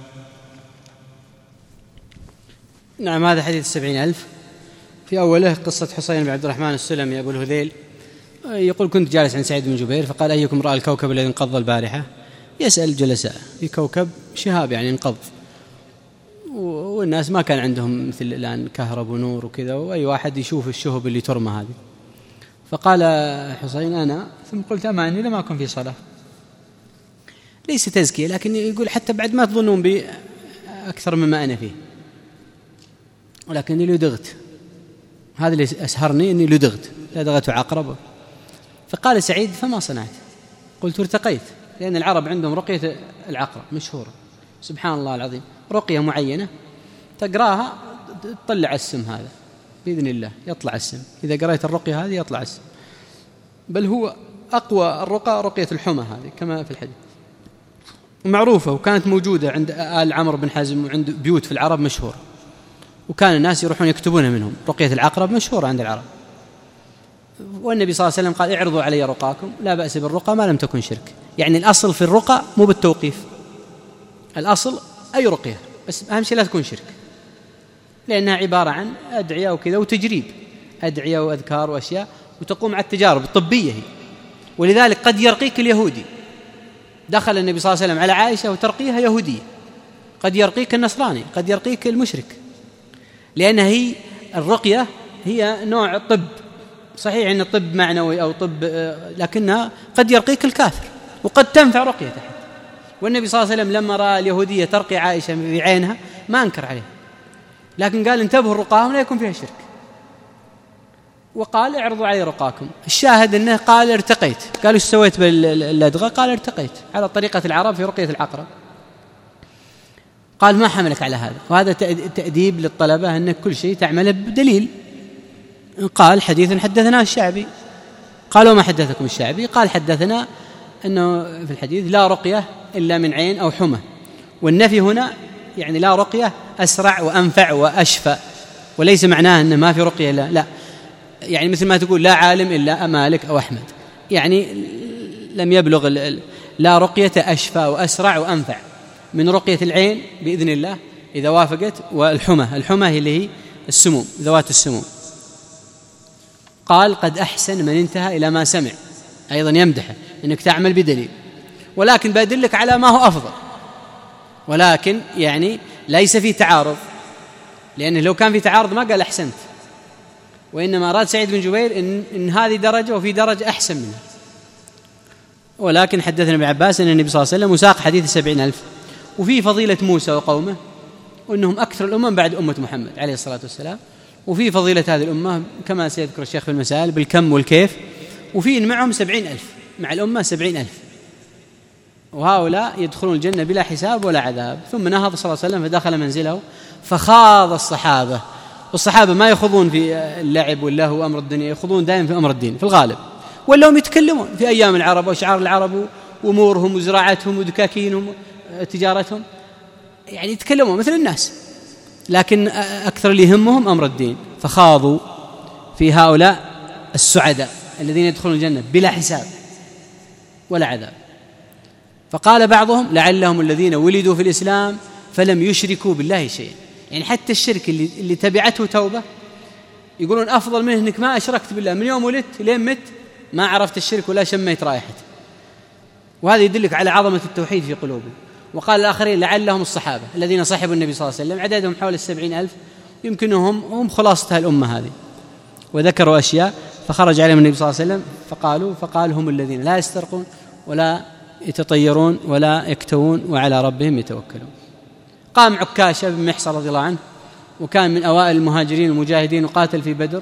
نعم، هذا حديث السبعين ألف. في أوله قصة حسين بن عبد الرحمن السلمي أبو الهذيل، يقول كنت جالس عند سعيد بن جبير فقال أيكم رأى الكوكب الذي انقض البارحة؟ يسأل جلساء في كوكب شهاب يعني انقض، والناس ما كان عندهم مثل الآن كهرب ونور وكذا، وأي واحد يشوف الشهب اللي ترمى هذه. فقال حسين أنا، ثم قلت أما أني لم أكن في صلاة، ليس تزكية، لكن يقول حتى بعد ما تظنون بي أكثر مما أنا فيه، ولكني لدغت، هذا اللي أسهرني أني لدغت، لدغت عقرب. فقال سعيد فما صنعت؟ قلت ارتقيت، لأن العرب عندهم رقية العقرب مشهورة، سبحان الله العظيم، رقية معينة تقراها تطلع السم هذا بإذن الله، يطلع السم، إذا قرأت الرقية هذه يطلع السم، بل هو أقوى الرقى رقية الحمى هذه كما في الحديث معروفة، وكانت موجودة عند آل عمرو بن حزم وعند بيوت في العرب مشهورة، وكان الناس يروحون يكتبونها منهم. رقية العقرب مشهورة عند العرب، والنبي صلى الله عليه وسلم قال اعرضوا علي رقاكم، لا بأس بالرقى ما لم تكن شرك. يعني الأصل في الرقى مو بالتوقيف، الأصل أي رقية، بس أهم شيء لا تكون شرك، لأنها عبارة عن أدعية وكذا وتجريب، أدعية وأذكار وأشياء، وتقوم على التجارب الطبية هي. ولذلك قد يرقيك اليهودي، دخل النبي صلى الله عليه وسلم على عائشة وترقيها يهودية، قد يرقيك النصراني، قد يرقيك المشرك، لأن هي الرقية هي نوع طب، صحيح أن الطب معنوي أو طب، لكنها قد يرقيك الكافر، وقد تنفع رقية تحت. والنبي صلى الله عليه وسلم لما رأى اليهودية ترقي عائشة في عينها ما أنكر عليها، لكن قال انتبهوا رقاهم لا يكون فيها شرك، وقال اعرضوا علي رقاكم. الشاهد أنه قال ارتقيت، قالوا ايش سويت باللدغة؟ قال ارتقيت على طريقة العرب في رقية العقرب. قال ما حملك على هذا؟ وهذا تأديب للطلبة أن كل شيء تعمله بدليل. قال حديث حدثنا الشعبي. قالوا ما حدثكم الشعبي؟ قال حدثنا أنه في الحديث لا رقية إلا من عين أو حمى، والنفي هنا يعني لا رقية أسرع وأنفع وأشفى، وليس معناه أنه ما في رقية، لا لا، يعني مثل ما تقول لا عالم إلا مالك أو أحمد، يعني لم يبلغ لا رقية أشفى وأسرع وأنفع من رقية العين بإذن الله إذا وافقت، والحمى، الحمى هي اللي هي السموم، ذوات السموم. قال قد أحسن من انتهى إلى ما سمع، أيضا يمدحه أنك تعمل بدليل، ولكن بدلك على ما هو أفضل، ولكن يعني ليس في تعارض، لأنه لو كان في تعارض ما قال أحسنت، وإنما أراد سعيد بن جبير إن, إن هذه درجة وفي درجة أحسن منها. ولكن حدثنا ابن عباس أن النبي صلى الله عليه وسلم وساق حديث سبعين ألف، وفي فضيلة موسى وقومه وأنهم أكثر الأمم بعد أمة محمد عليه الصلاة والسلام، وفي فضيلة هذه الأمة كما سيذكر الشيخ في المسائل بالكم والكيف، وفي معهم سبعين ألف، مع الأمة سبعين ألف، وهؤلاء يدخلون الجنة بلا حساب ولا عذاب. ثم نهض صلى الله عليه وسلم فدخل منزله فخاض الصحابة، والصحابة ما يخوضون في اللعب واللهو وأمر الدنيا، يخوضون دائما في أمر الدين في الغالب، ولهم يتكلمون في أيام العرب وأشعار العرب وأمورهم وزراعتهم ودكاكينهم تجارتهم، يعني يتكلمون مثل الناس، لكن أكثر اللي يهمهم أمر الدين. فخاضوا في هؤلاء السعداء الذين يدخلون الجنة بلا حساب ولا عذاب. فقال بعضهم لعلهم الذين ولدوا في الإسلام فلم يشركوا بالله شيئا، يعني حتى الشرك اللي, اللي تبعته توبة يقولون أفضل منه أنك ما أشركت بالله، من يوم ولدت لين مت ما عرفت الشرك ولا شميت رائحته. وهذا يدلك على عظمة التوحيد في قلوبهم. وقال الآخرين لعلهم الصحابة الذين صحبوا النبي صلى الله عليه وسلم، عددهم حول السبعين ألف، يمكنهم هم خلاصة الأمة هذه. وذكروا أشياء فخرج عليهم النبي صلى الله عليه وسلم فقالوا فقال هم الذين لا يسترقون ولا يتطيرون ولا يكتوون وعلى ربهم يتوكلون. قام عكاشة بن محصن رضي الله عنه، وكان من أوائل المهاجرين المجاهدين، وقاتل في بدر،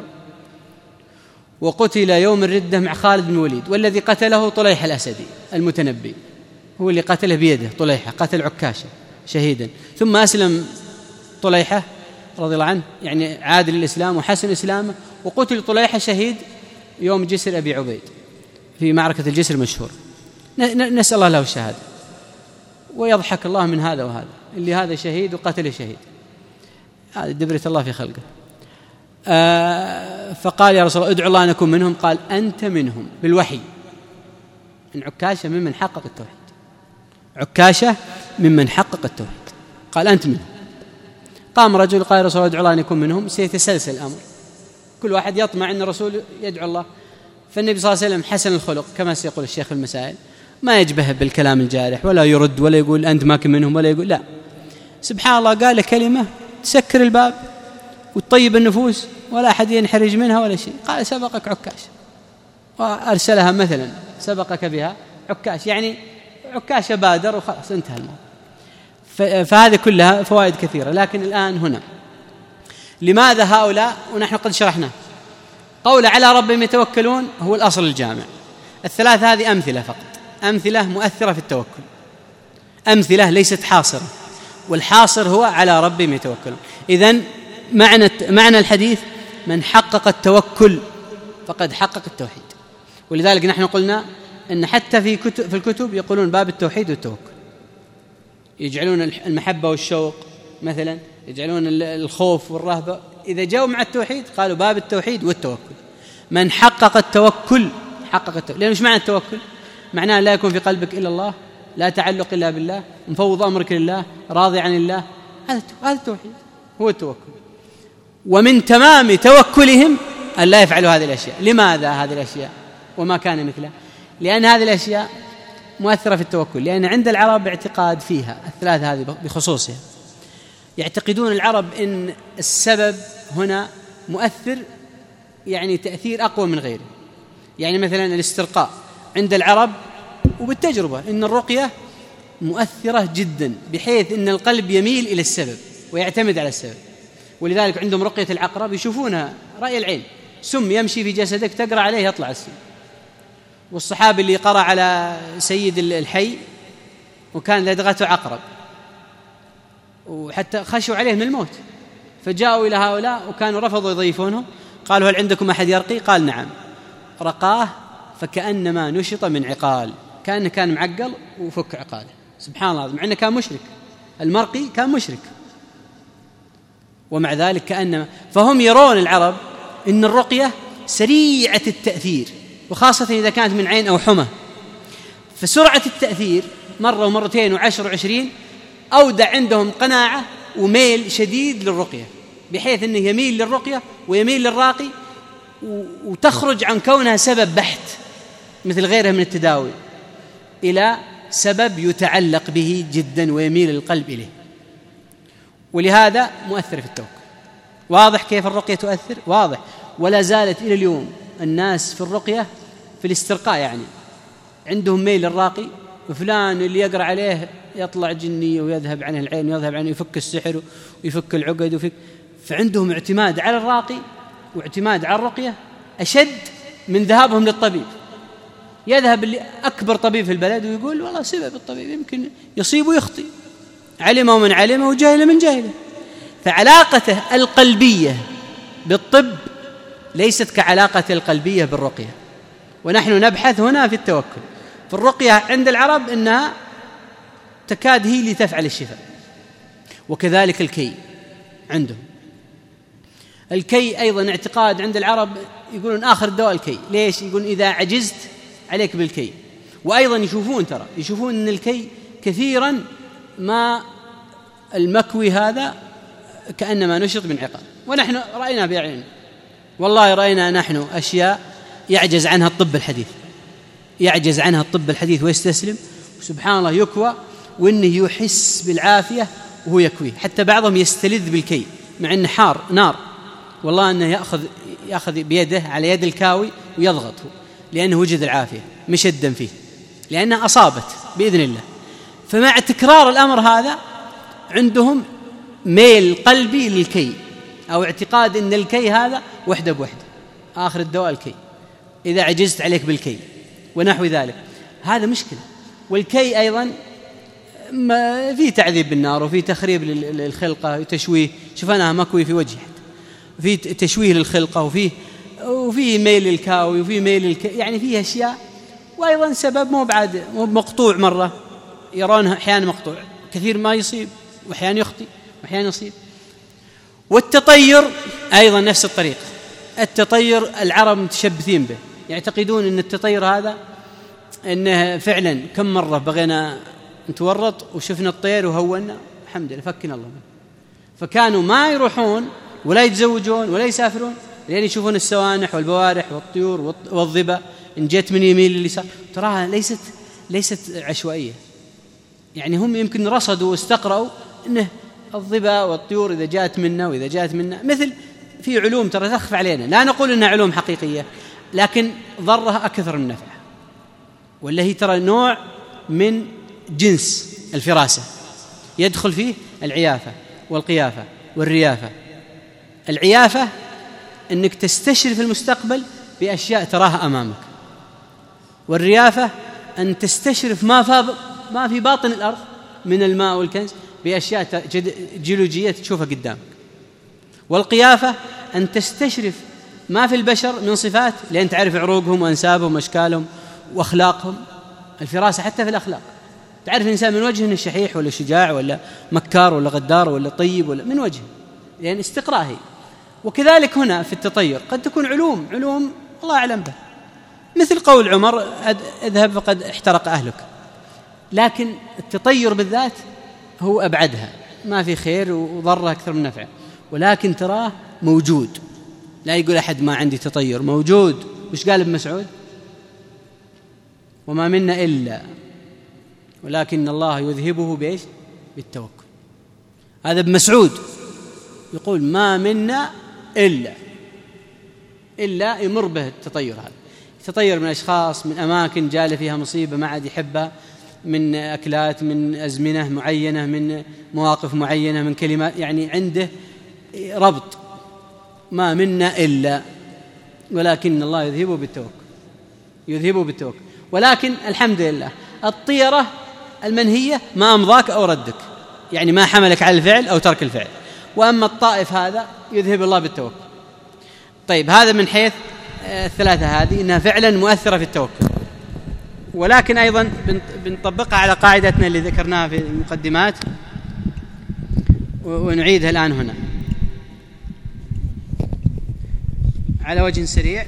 وقتل يوم الردة مع خالد بن الوليد، والذي قتله طليحة الأسدي المتنبي، هو اللي قتله بيده. طليحة قتل عكاشة شهيدا، ثم أسلم طليحة رضي الله عنه، يعني عاد للإسلام وحسن إسلامه، وقتل طليحة شهيد يوم جسر أبي عبيد في معركة الجسر المشهور. نسأل الله له الشهادة، ويضحك الله من هذا وهذا، اللي هذا شهيد وقتل شهيد، هذا دبرة الله في خلقه. آه فقال يا رسول الله ادعو الله أن أكون منهم، قال أنت منهم بالوحي. إن عكاشة ممن حقق التوحيد، عكاشة ممن حقق التوحيد، قال أنت منهم. قام رجل قال يا رسول الله ادعو الله أن يكون منهم، سيتسلسل الأمر، كل واحد يطمع أن الرسول يدعو الله. فالنبي صلى الله عليه وسلم حسن الخلق كما سيقول الشيخ في المسائل، ما يجبه بالكلام الجارح ولا يرد ولا يقول أنت ماك منهم ولا يقول لا، سبحان الله قال كلمة تسكر الباب وتطيب النفوس ولا أحد ينحرج منها ولا شيء. قال سبقك عكاش، وأرسلها مثلا سبقك بها عكاش، يعني عكاش بادر وخلاص انتهى الموضوع. فهذه كلها فوائد كثيرة. لكن الآن هنا لماذا هؤلاء، ونحن قد شرحنا قول على ربهم يتوكلون هو الأصل الجامع. الثلاث هذه أمثلة فقط، أمثلة مؤثرة في التوكل، أمثلة ليست حاصرة، والحاصر هو على ربهم يتوكلون. إذن معنى معنى الحديث من حقق التوكل فقد حقق التوحيد. ولذلك نحن قلنا أن حتى في كتب في الكتب يقولون باب التوحيد والتوكل، يجعلون المحبة والشوق مثلا، يجعلون الخوف والرهبة، إذا جاءوا مع التوحيد قالوا باب التوحيد والتوكل. من حقق التوكل حقق التوكل. لأنه مش معنى التوكل؟ معناه لا يكون في قلبك إلا الله، لا تعلق إلا بالله، مفوض أمرك لله، راضي عن الله، هذا التوحيد هو التوكل. ومن تمام توكلهم أن لا يفعلوا هذه الأشياء. لماذا هذه الأشياء وما كان مثلها؟ لأن هذه الأشياء مؤثرة في التوكل، لأن عند العرب اعتقاد فيها الثلاث هذه بخصوصها. يعتقدون العرب أن السبب هنا مؤثر، يعني تأثير أقوى من غيره. يعني مثلا الاسترقاء عند العرب وبالتجربة أن الرقية مؤثرة جدا، بحيث أن القلب يميل إلى السبب ويعتمد على السبب. ولذلك عندهم رقية العقرب يشوفونها رأي العين، سم يمشي في جسدك تقرأ عليه يطلع السم. والصحابي اللي قرأ على سيد الحي وكان لدغته عقرب وحتى خشوا عليه من الموت، فجاءوا إلى هؤلاء وكانوا رفضوا يضيفونه، قالوا هل عندكم أحد يرقي؟ قال نعم. رقاه فكأنما نشط من عقال، كأنه كان معقل وفك عقاله. سبحان الله، مع أنه كان مشرك، المرقي كان مشرك، ومع ذلك كأنما. فهم يرون العرب إن الرقية سريعة التأثير، وخاصة إذا كانت من عين أو حمى، فسرعة التأثير مرة ومرتين وعشر وعشرين أودع عندهم قناعة وميل شديد للرقية، بحيث أنه يميل للرقية ويميل للراقي، وتخرج عن كونها سبب بحت مثل غيرها من التداوي إلى سبب يتعلق به جدا ويميل القلب إليه. ولهذا مؤثر في التوكل. واضح كيف الرقية تؤثر؟ واضح. ولا زالت إلى اليوم الناس في الرقية في الاسترقاء يعني عندهم ميل للراقي، وفلان اللي يقرأ عليه يطلع جني ويذهب عنه العين ويذهب عنه، يفك السحر ويفك العقد ويفك. فعندهم اعتماد على الراقي واعتماد على الرقية أشد من ذهابهم للطبيب. يذهب اللي أكبر طبيب في البلد ويقول والله سبب الطبيب يمكن يصيب ويخطئ، علمه من علمه وجاهله من جاهله. فعلاقته القلبية بالطب ليست كعلاقة القلبية بالرقية. ونحن نبحث هنا في التوكل. في الرقية عند العرب إنها تكاد هي لتفعل الشفاء، وكذلك الكي عندهم. الكي أيضا اعتقاد عند العرب، يقولون آخر الدواء الكي. ليش؟ يقولون إذا عجزت عليك بالكي. وأيضا يشوفون ترى يشوفون أن الكي كثيرا ما المكوي هذا كأنما نشط من عقال. ونحن رأينا بأعيننا، والله رأينا نحن أشياء يعجز عنها الطب الحديث. يعجز عنها الطب الحديث ويستسلم، وسبحان الله يكوى وإنه يحس بالعافية وهو يكويه. حتى بعضهم يستلذ بالكي مع أنه حار نار، والله أنه يأخذ, يأخذ بيده على يد الكاوي ويضغطه لأنه وجد العافية مش الدم فيه، لأنها أصابت بإذن الله. فمع تكرار الأمر هذا عندهم ميل قلبي للكي، أو اعتقاد أن الكي هذا وحدة بوحدة، آخر الدواء الكي، إذا عجزت عليك بالكي ونحو ذلك. هذا مشكلة. والكي أيضا في تعذيب بالنار وفي تخريب للخلقة وتشويه، شوف أنا مكوي في وجهي، في تشويه للخلقة وفيه وفيه ميل للكاوي وفيه ميل للكي، يعني فيه أشياء. وأيضا سبب مو بعد مو مقطوع مرة، يرونها أحيانا مقطوع، كثير ما يصيب وأحيانا يخطئ وأحيانا يصيب. والتطير أيضا نفس الطريقة. التطير العرب متشبثين به، يعتقدون أن التطير هذا أنه فعلا كم مرة بغينا نتورط وشفنا الطير وهونا الحمد لله فكنا الله منه، فكانوا ما يروحون ولا يتزوجون ولا يسافرون لأن يشوفون السوانح والبوارح والطيور والظبا إن جت من يمين لليسار. تراها ليست ليست عشوائية، يعني هم يمكن رصدوا واستقرأوا أنه الظبا والطيور إذا جاءت منا وإذا جاءت منا، مثل في علوم ترى تخفى علينا، لا نقول أنها علوم حقيقية لكن ضرها أكثر من نفعها، ولا هي ترى نوع من جنس الفراسة يدخل فيه العيافة والقيافة والريافة. العيافة أنك تستشرف المستقبل بأشياء تراها أمامك، والريافة أن تستشرف ما ما في باطن الأرض من الماء والكنز بأشياء جيولوجية تشوفها قدامك. والقيافة أن تستشرف ما في البشر من صفات لأن تعرف عروقهم وأنسابهم وأشكالهم وأخلاقهم. الفراسة حتى في الأخلاق، تعرف الإنسان من وجهه إنه شحيح ولا شجاع ولا مكار ولا غدار ولا طيب ولا من وجهه، لأن يعني استقراء. وكذلك هنا في التطير قد تكون علوم علوم الله أعلم به، مثل قول عمر اذهب فقد احترق أهلك، لكن التطير بالذات هو أبعدها، ما في خير وضرها أكثر من نفع، ولكن تراه موجود. لا يقول أحد ما عندي تطير، موجود. وش قال ابن مسعود؟ وما منا إلا ولكن الله يذهبه بإيش؟ بالتوكل. هذا ابن مسعود يقول ما منا إلا إلا يمر به التطير. هذا يتطير من أشخاص، من أماكن جاله فيها مصيبة ما عاد يحبها، من أكلات، من أزمنة معينة، من مواقف معينة، من كلمات، يعني عنده ربط. ما منا إلا ولكن الله يذهبه بالتوكل، يذهبه بالتوكل. ولكن الحمد لله الطيرة المنهية ما أمضاك أو ردك، يعني ما حملك على الفعل أو ترك الفعل. وأما الطائف هذا يذهب الله بالتوكل. طيب هذا من حيث الثلاثة هذه إنها فعلا مؤثرة في التوكل. ولكن أيضا بنطبقها على قاعدتنا اللي ذكرناها في المقدمات ونعيدها الآن هنا على وجه سريع.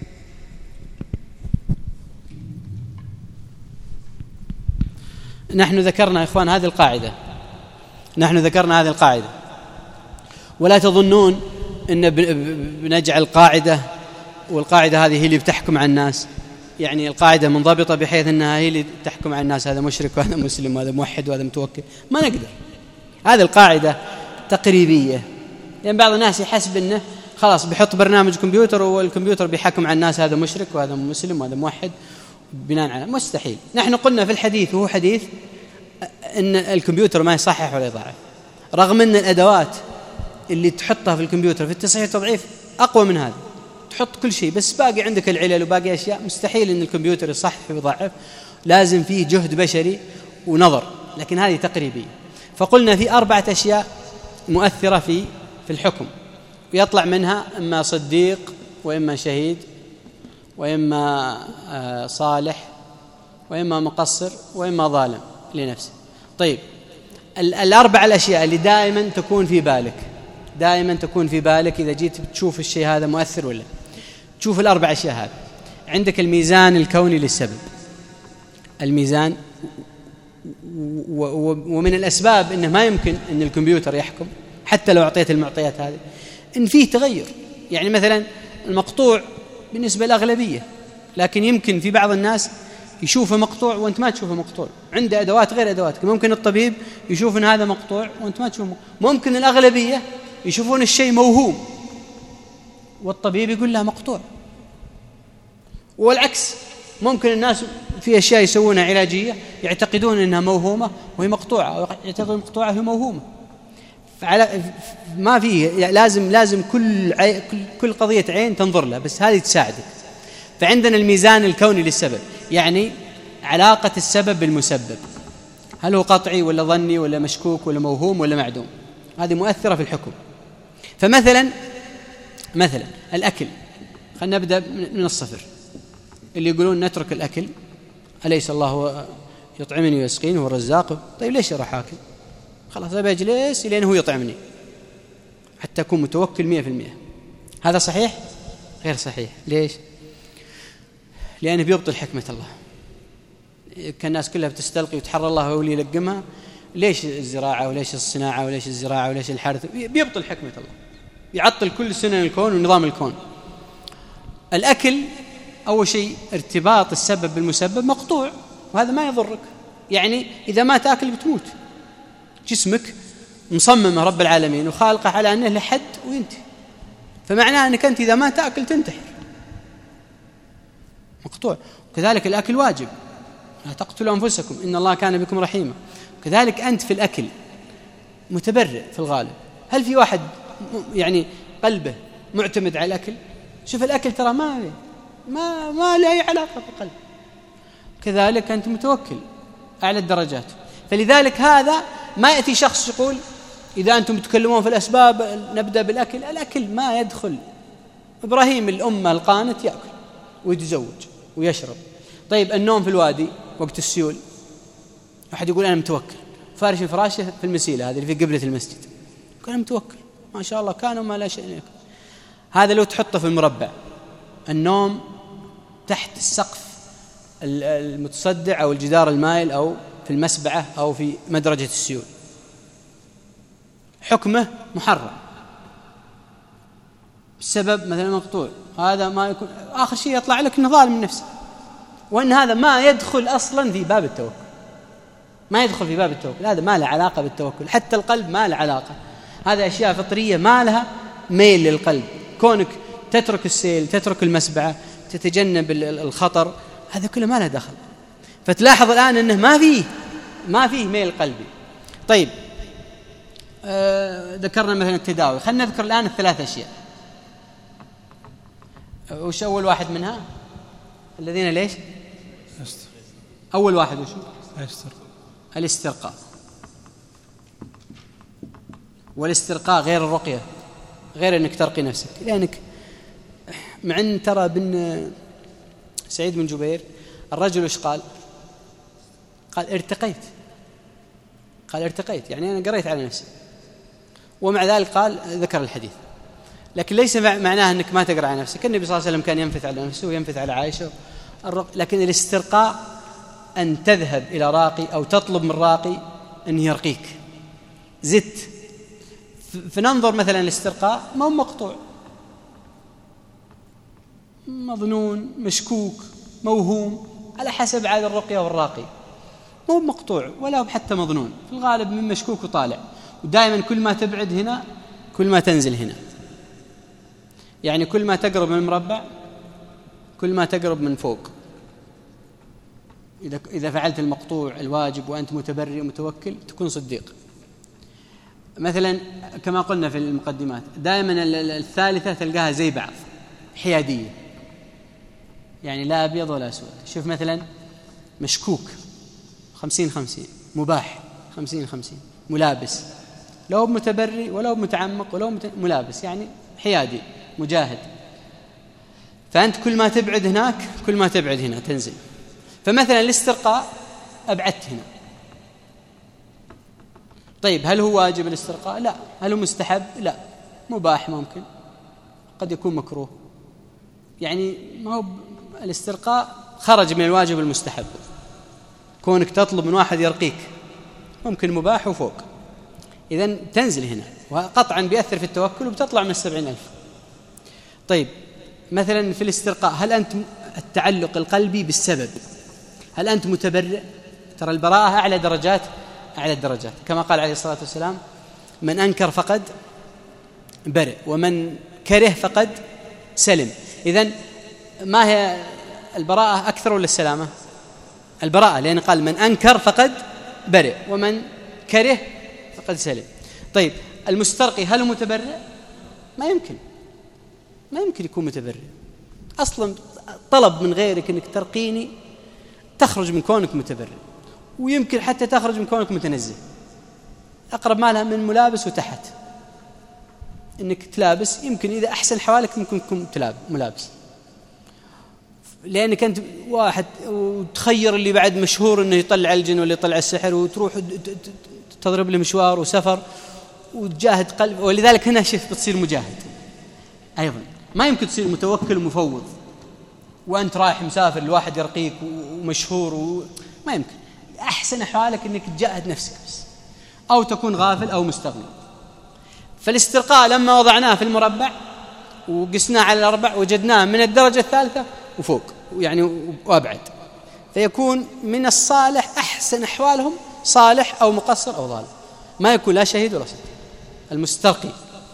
نحن ذكرنا يا إخوان هذه القاعدة، نحن ذكرنا هذه القاعدة، ولا تظنون أن بنجعل قاعدة والقاعدة هذه هي اللي بتحكم على الناس، يعني القاعدة منضبطة بحيث أنها هي اللي تحكم على الناس، هذا مشرك وهذا مسلم وهذا موحد وهذا متوكل، ما نقدر. هذه القاعدة تقريبية، لأن يعني بعض الناس يحسب أنه خلاص بيحط برنامج كمبيوتر والكمبيوتر بيحكم على الناس هذا مشرك وهذا مسلم وهذا موحد بناء على، مستحيل. نحن قلنا في الحديث وهو حديث أن الكمبيوتر ما يصحح ولا يضعف، رغم أن الأدوات اللي تحطها في الكمبيوتر في التصحيح والتضعيف أقوى من هذا، تحط كل شيء، بس باقي عندك العلل وباقي أشياء، مستحيل أن الكمبيوتر يصحح ويضعف، لازم فيه جهد بشري ونظر، لكن هذه تقريبية. فقلنا في أربعة أشياء مؤثرة في في الحكم، ويطلع منها إما صديق وإما شهيد وإما صالح وإما مقصر وإما ظالم لنفسه. طيب الأربع الأشياء اللي دائما تكون في بالك، دائما تكون في بالك إذا جيت تشوف الشيء هذا مؤثر ولا، تشوف الأربع أشياء هذه. عندك الميزان الكوني للسبب، الميزان، ومن الأسباب إنه ما يمكن أن الكمبيوتر يحكم حتى لو أعطيت المعطيات هذه، إن فيه تغير. يعني مثلا المقطوع بالنسبة للأغلبية، لكن يمكن في بعض الناس يشوفه مقطوع وأنت ما تشوفه مقطوع، عنده أدوات غير أدواتك. ممكن الطبيب يشوف أن هذا مقطوع وأنت ما تشوفه، ممكن الأغلبية يشوفون الشيء موهوم والطبيب يقول له مقطوع، والعكس. ممكن الناس في أشياء يسوونها علاجية يعتقدون أنها موهومة وهي مقطوعة، ويعتقدون مقطوعة وهي موهومة. فعلى ما فيه يعني لازم لازم كل عي... كل كل قضية عين تنظر لها، بس هذه تساعدك. فعندنا الميزان الكوني للسبب، يعني علاقة السبب بالمسبب، هل هو قطعي ولا ظني ولا مشكوك ولا موهوم ولا معدوم، هذه مؤثرة في الحكم. فمثلا مثلا الأكل، خلينا نبدأ من الصفر. اللي يقولون نترك الأكل، أليس الله يطعمني ويسقيني هو الرزاق؟ طيب ليش أروح أكل؟ خلاص بجلس لأنه هو يطعمني حتى أكون متوكل مئة في المئة. هذا صحيح؟ غير صحيح. ليش؟ لأنه بيبطل حكمة الله. كان الناس كلها بتستلقي وتحرى الله هو اللي يلقمها، ليش الزراعة وليش الصناعة وليش الزراعة وليش الحرث؟ بيبطل حكمة الله، يعطل كل سنن الكون ونظام الكون. الأكل أول شيء ارتباط السبب بالمسبب مقطوع، وهذا ما يضرك. يعني إذا ما تأكل بتموت، جسمك مصمم رب العالمين وخالقه على أنه لحد وينتهي، فمعناه أنك أنت إذا ما تأكل تنتحر، مقطوع. وكذلك الأكل واجب، لا تقتلوا أنفسكم إن الله كان بكم رحيما. كذلك أنت في الأكل متبرئ في الغالب. هل في واحد يعني قلبه معتمد على الأكل؟ شوف الأكل ترى ما ما ما له أي علاقة بالقلب. كذلك أنت متوكل أعلى الدرجات. فلذلك هذا ما يأتي شخص يقول إذا أنتم تتكلمون في الأسباب نبدأ بالأكل. الأكل ما يدخل. إبراهيم الأمة القانت يأكل ويتزوج ويشرب. طيب النوم في الوادي وقت السيول، أحد يقول أنا متوكل، فارش فراشه في المسيلة هذه اللي في قبلة المسجد، يقول أنا متوكل ما شاء الله كانوا ما لا شيء يكون. هذا لو تحطه في المربع، النوم تحت السقف المتصدع أو الجدار المائل أو في المسبعة أو في مدرجة السيول، حكمه محرم، السبب مثلا مقطوع. هذا ما يكون آخر شيء يطلع لك إنه ظالم من نفسه، وأن هذا ما يدخل أصلا في باب التوكل، ما يدخل في باب التوكل. هذا ما له علاقة بالتوكل، حتى القلب ما له علاقة. هذا أشياء فطرية ما لها ميل للقلب. كونك تترك السيل، تترك المسبعة، تتجنب الخطر، هذا كله ما له دخل. فتلاحظ الآن أنه ما فيه ما فيه ميل قلبي. طيب آه ذكرنا مثلا التداوي، خلينا نذكر الآن الثلاث أشياء. وش أول واحد منها؟ الذين ليش؟ أول واحد وشو؟ الاسترقاء. والاسترقاء غير الرقية، غير أنك ترقي نفسك. لأنك مع أن ترى بن سعيد بن جبير الرجل وش قال؟ قال ارتقيت، قال ارتقيت يعني أنا قريت على نفسي، ومع ذلك قال ذكر الحديث. لكن ليس معناه أنك ما تقرأ على نفسك. النبي صلى الله عليه وسلم كان ينفث على نفسه وينفث على عائشة. لكن الاسترقاء أن تذهب إلى راقي أو تطلب من راقي أن يرقيك، زدت. فننظر مثلا الاسترقاء ما هو مقطوع، مظنون، مشكوك، موهوم، على حسب عاد الرقية والراقي. مو مقطوع ولا حتى مظنون، في الغالب من مشكوك وطالع. ودائما كل ما تبعد هنا كل ما تنزل هنا، يعني كل ما تقرب من المربع كل ما تقرب من فوق. إذا إذا فعلت المقطوع الواجب وأنت متبرئ ومتوكل تكون صديق. مثلا كما قلنا في المقدمات، دائما الثالثة تلقاها زي بعض، حيادية، يعني لا أبيض ولا أسود. شوف مثلا مشكوك خمسين خمسين، مباح خمسين خمسين، ملابس، لو متبرئ ولو متعمق ولو مت... ملابس، يعني حيادي مجاهد. فأنت كل ما تبعد هناك كل ما تبعد هنا تنزل. فمثلا الاسترقاء أبعدت هنا. طيب هل هو واجب الاسترقاء؟ لا. هل هو مستحب؟ لا. مباح ممكن، قد يكون مكروه. يعني ما هو الاسترقاء خرج من الواجب المستحب. كونك تطلب من واحد يرقيك ممكن مباح وفوق، إذن تنزل هنا، وقطعا بيأثر في التوكل وبتطلع من السبعين ألف. طيب مثلا في الاسترقاء هل أنت التعلق القلبي بالسبب هل أنت متبرئ؟ ترى البراءة أعلى درجات أعلى الدرجات، كما قال عليه الصلاة والسلام: من أنكر فقد برئ ومن كره فقد سلم. إذن ما هي البراءة أكثر ولا السلامة؟ البراءة، لأن قال من أنكر فقد برئ ومن كره فقد سلم. طيب المسترقي هل هو متبرئ؟ ما يمكن ما يمكن يكون متبرئ أصلا. طلب من غيرك أنك ترقيني تخرج من كونك متبرئ، ويمكن حتى تخرج من كونك متنزه. أقرب ما لها من ملابس وتحت، أنك تلابس يمكن إذا أحسن حوالك ممكن تكون ملابس، لأنك أنت واحد وتخير اللي بعد مشهور أنه يطلع الجن ولا يطلع السحر، وتروح تضرب له مشوار وسفر وتجاهد قلب. ولذلك هنا شف بتصير مجاهد أيضا. ما يمكن تصير متوكل ومفوض وأنت رايح مسافر الواحد يرقيك ومشهور و... ما يمكن. أحسن أحوالك أنك تجاهد نفسك بس، أو تكون غافل أو مستغني. فالاسترقاء لما وضعناه في المربع وقسناه على الأربع وجدناه من الدرجة الثالثة وفوق يعني وأبعد، فيكون من الصالح أحسن أحوالهم صالح أو مقصر أو ضال، ما يكون لا شهيد ولا صديق. المسترقي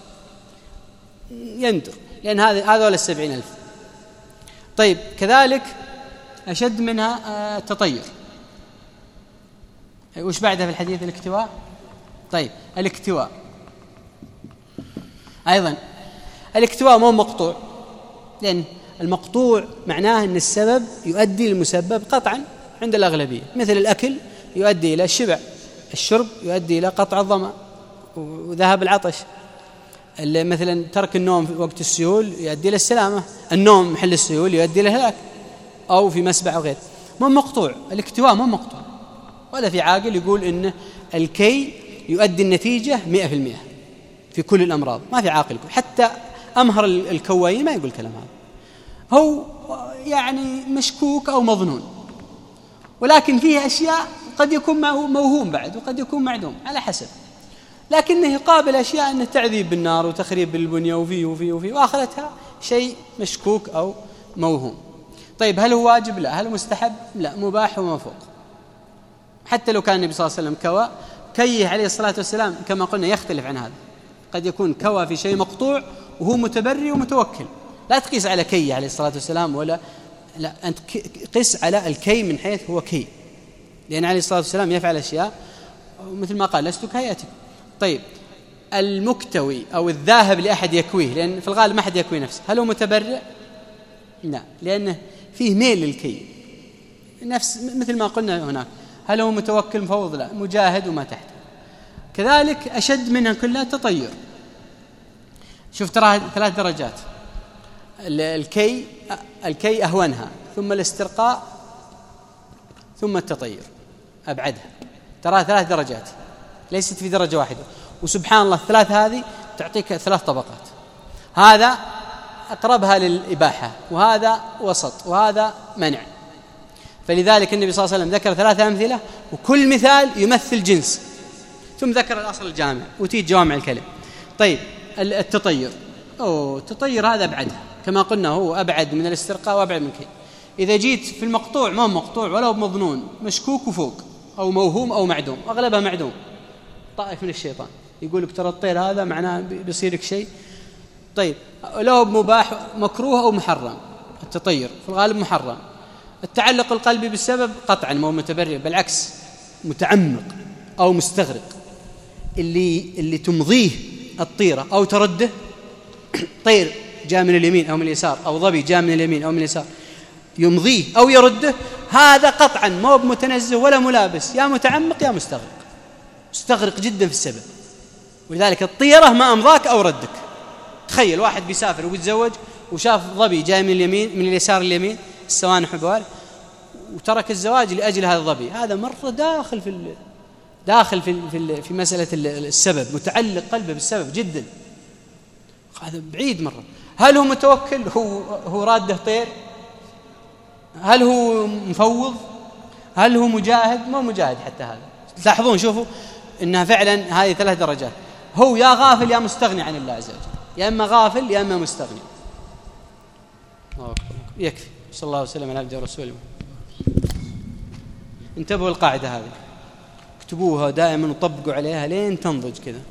يندر، لأن هذا هذا ولا السبعين ألف. طيب كذلك أشد منها التطير. وش بعدها في الحديث؟ الاكتواء. طيب الاكتواء أيضا، الاكتواء مو مقطوع، لأن المقطوع معناه أن السبب يؤدي للمسبب قطعا عند الأغلبية، مثل الأكل يؤدي إلى الشبع، الشرب يؤدي إلى قطع الظمأ وذهاب العطش، مثلا ترك النوم في وقت السيول يؤدي إلى السلامة، النوم محل السيول يؤدي إلى الهلاك، أو في مسبع أو غير. مو مقطوع، الاكتواء مو مقطوع، ولا في عاقل يقول إن الكي يؤدي النتيجة مئة في المئة في كل الأمراض. ما في عاقل، حتى أمهر الكوائين ما يقول كلام هذا، هو يعني مشكوك أو مظنون، ولكن فيه أشياء قد يكون موهوم بعد وقد يكون معدوم على حسب، لكنه يقابل أشياء أنه تعذيب بالنار وتخريب بالبنية وفيه وفيه وفيه، وآخرتها شيء مشكوك أو موهوم. طيب هل هو واجب؟ لا. هل هو مستحب؟ لا. مباح ومفوق. حتى لو كان النبي صلى الله عليه وسلم كوى، كيه عليه الصلاة والسلام كما قلنا يختلف عن هذا، قد يكون كوى في شيء مقطوع وهو متبري ومتوكل، لا تقيس على كي عليه الصلاة والسلام، ولا لا، أنت قيس على الكي من حيث هو كي، لأن عليه الصلاة والسلام يفعل أشياء مثل ما قال لست كهيئتك. طيب المكتوي أو الذاهب لأحد يكويه، لأن في الغالب ما أحد يكوي نفسه، هل هو متبرئ؟ لا، لأنه فيه ميل للكي، نفس مثل ما قلنا هناك. هل هو متوكل مفوض؟ لا، مجاهد وما تحته. كذلك أشد منها كلها تطير. شوف ترى ثلاث درجات، الكي الكي أهونها، ثم الاسترقاء، ثم التطير أبعدها. ترى ثلاث درجات، ليست في درجة واحدة. وسبحان الله الثلاث هذه تعطيك ثلاث طبقات، هذا أقربها للإباحة، وهذا وسط، وهذا منع. فلذلك النبي صلى الله عليه وسلم ذكر ثلاثة أمثلة، وكل مثال يمثل جنس، ثم ذكر الأصل الجامع وتيجي جوامع الكلم. طيب التطير، أو التطير هذا أبعدها، كما قلنا هو أبعد من الاسترقاء وأبعد من كي. إذا جيت في المقطوع ما هو مقطوع ولا هو مظنون، مشكوك وفوق، أو موهوم أو معدوم، أغلبها معدوم، طائف من الشيطان يقول لك ترى الطير هذا معناه بيصيرك شيء. طيب لو مباح مكروه أو محرم، التطير في الغالب محرم. التعلق القلبي بالسبب قطعا مو متبرئ، بالعكس متعمق أو مستغرق، اللي اللي تمضيه الطيرة أو ترده، طير جاء من اليمين أو من اليسار، أو ظبي جاء من اليمين أو من اليسار، يمضيه أو يرده، هذا قطعا مو متنزه ولا ملابس، يا متعمق يا مستغرق، مستغرق جدا في السبب. ولذلك الطيرة ما أمضاك أو ردك. تخيل واحد بيسافر وبيتزوج وشاف ظبي جاي من اليمين من اليسار اليمين السوانح والبوارح، وترك الزواج لأجل هذا الظبي، هذا مرة داخل في ال... داخل في في في مسألة السبب، متعلق قلبه بالسبب جدا، هذا بعيد مرة. هل هو متوكل؟ هو هو راده طير؟ هل هو مفوض؟ هل هو مجاهد؟ ما مجاهد حتى هذا. تلاحظون شوفوا إنها فعلا هذه ثلاث درجات، هو يا غافل يا مستغني عن الله عز وجل، يا إما غافل يا إما مستغني. يكفي. صلى الله عليه وسلم على عبده ورسوله. انتبهوا القاعدة هذه، اكتبوها دائما وطبقوا عليها لين تنضج كذا.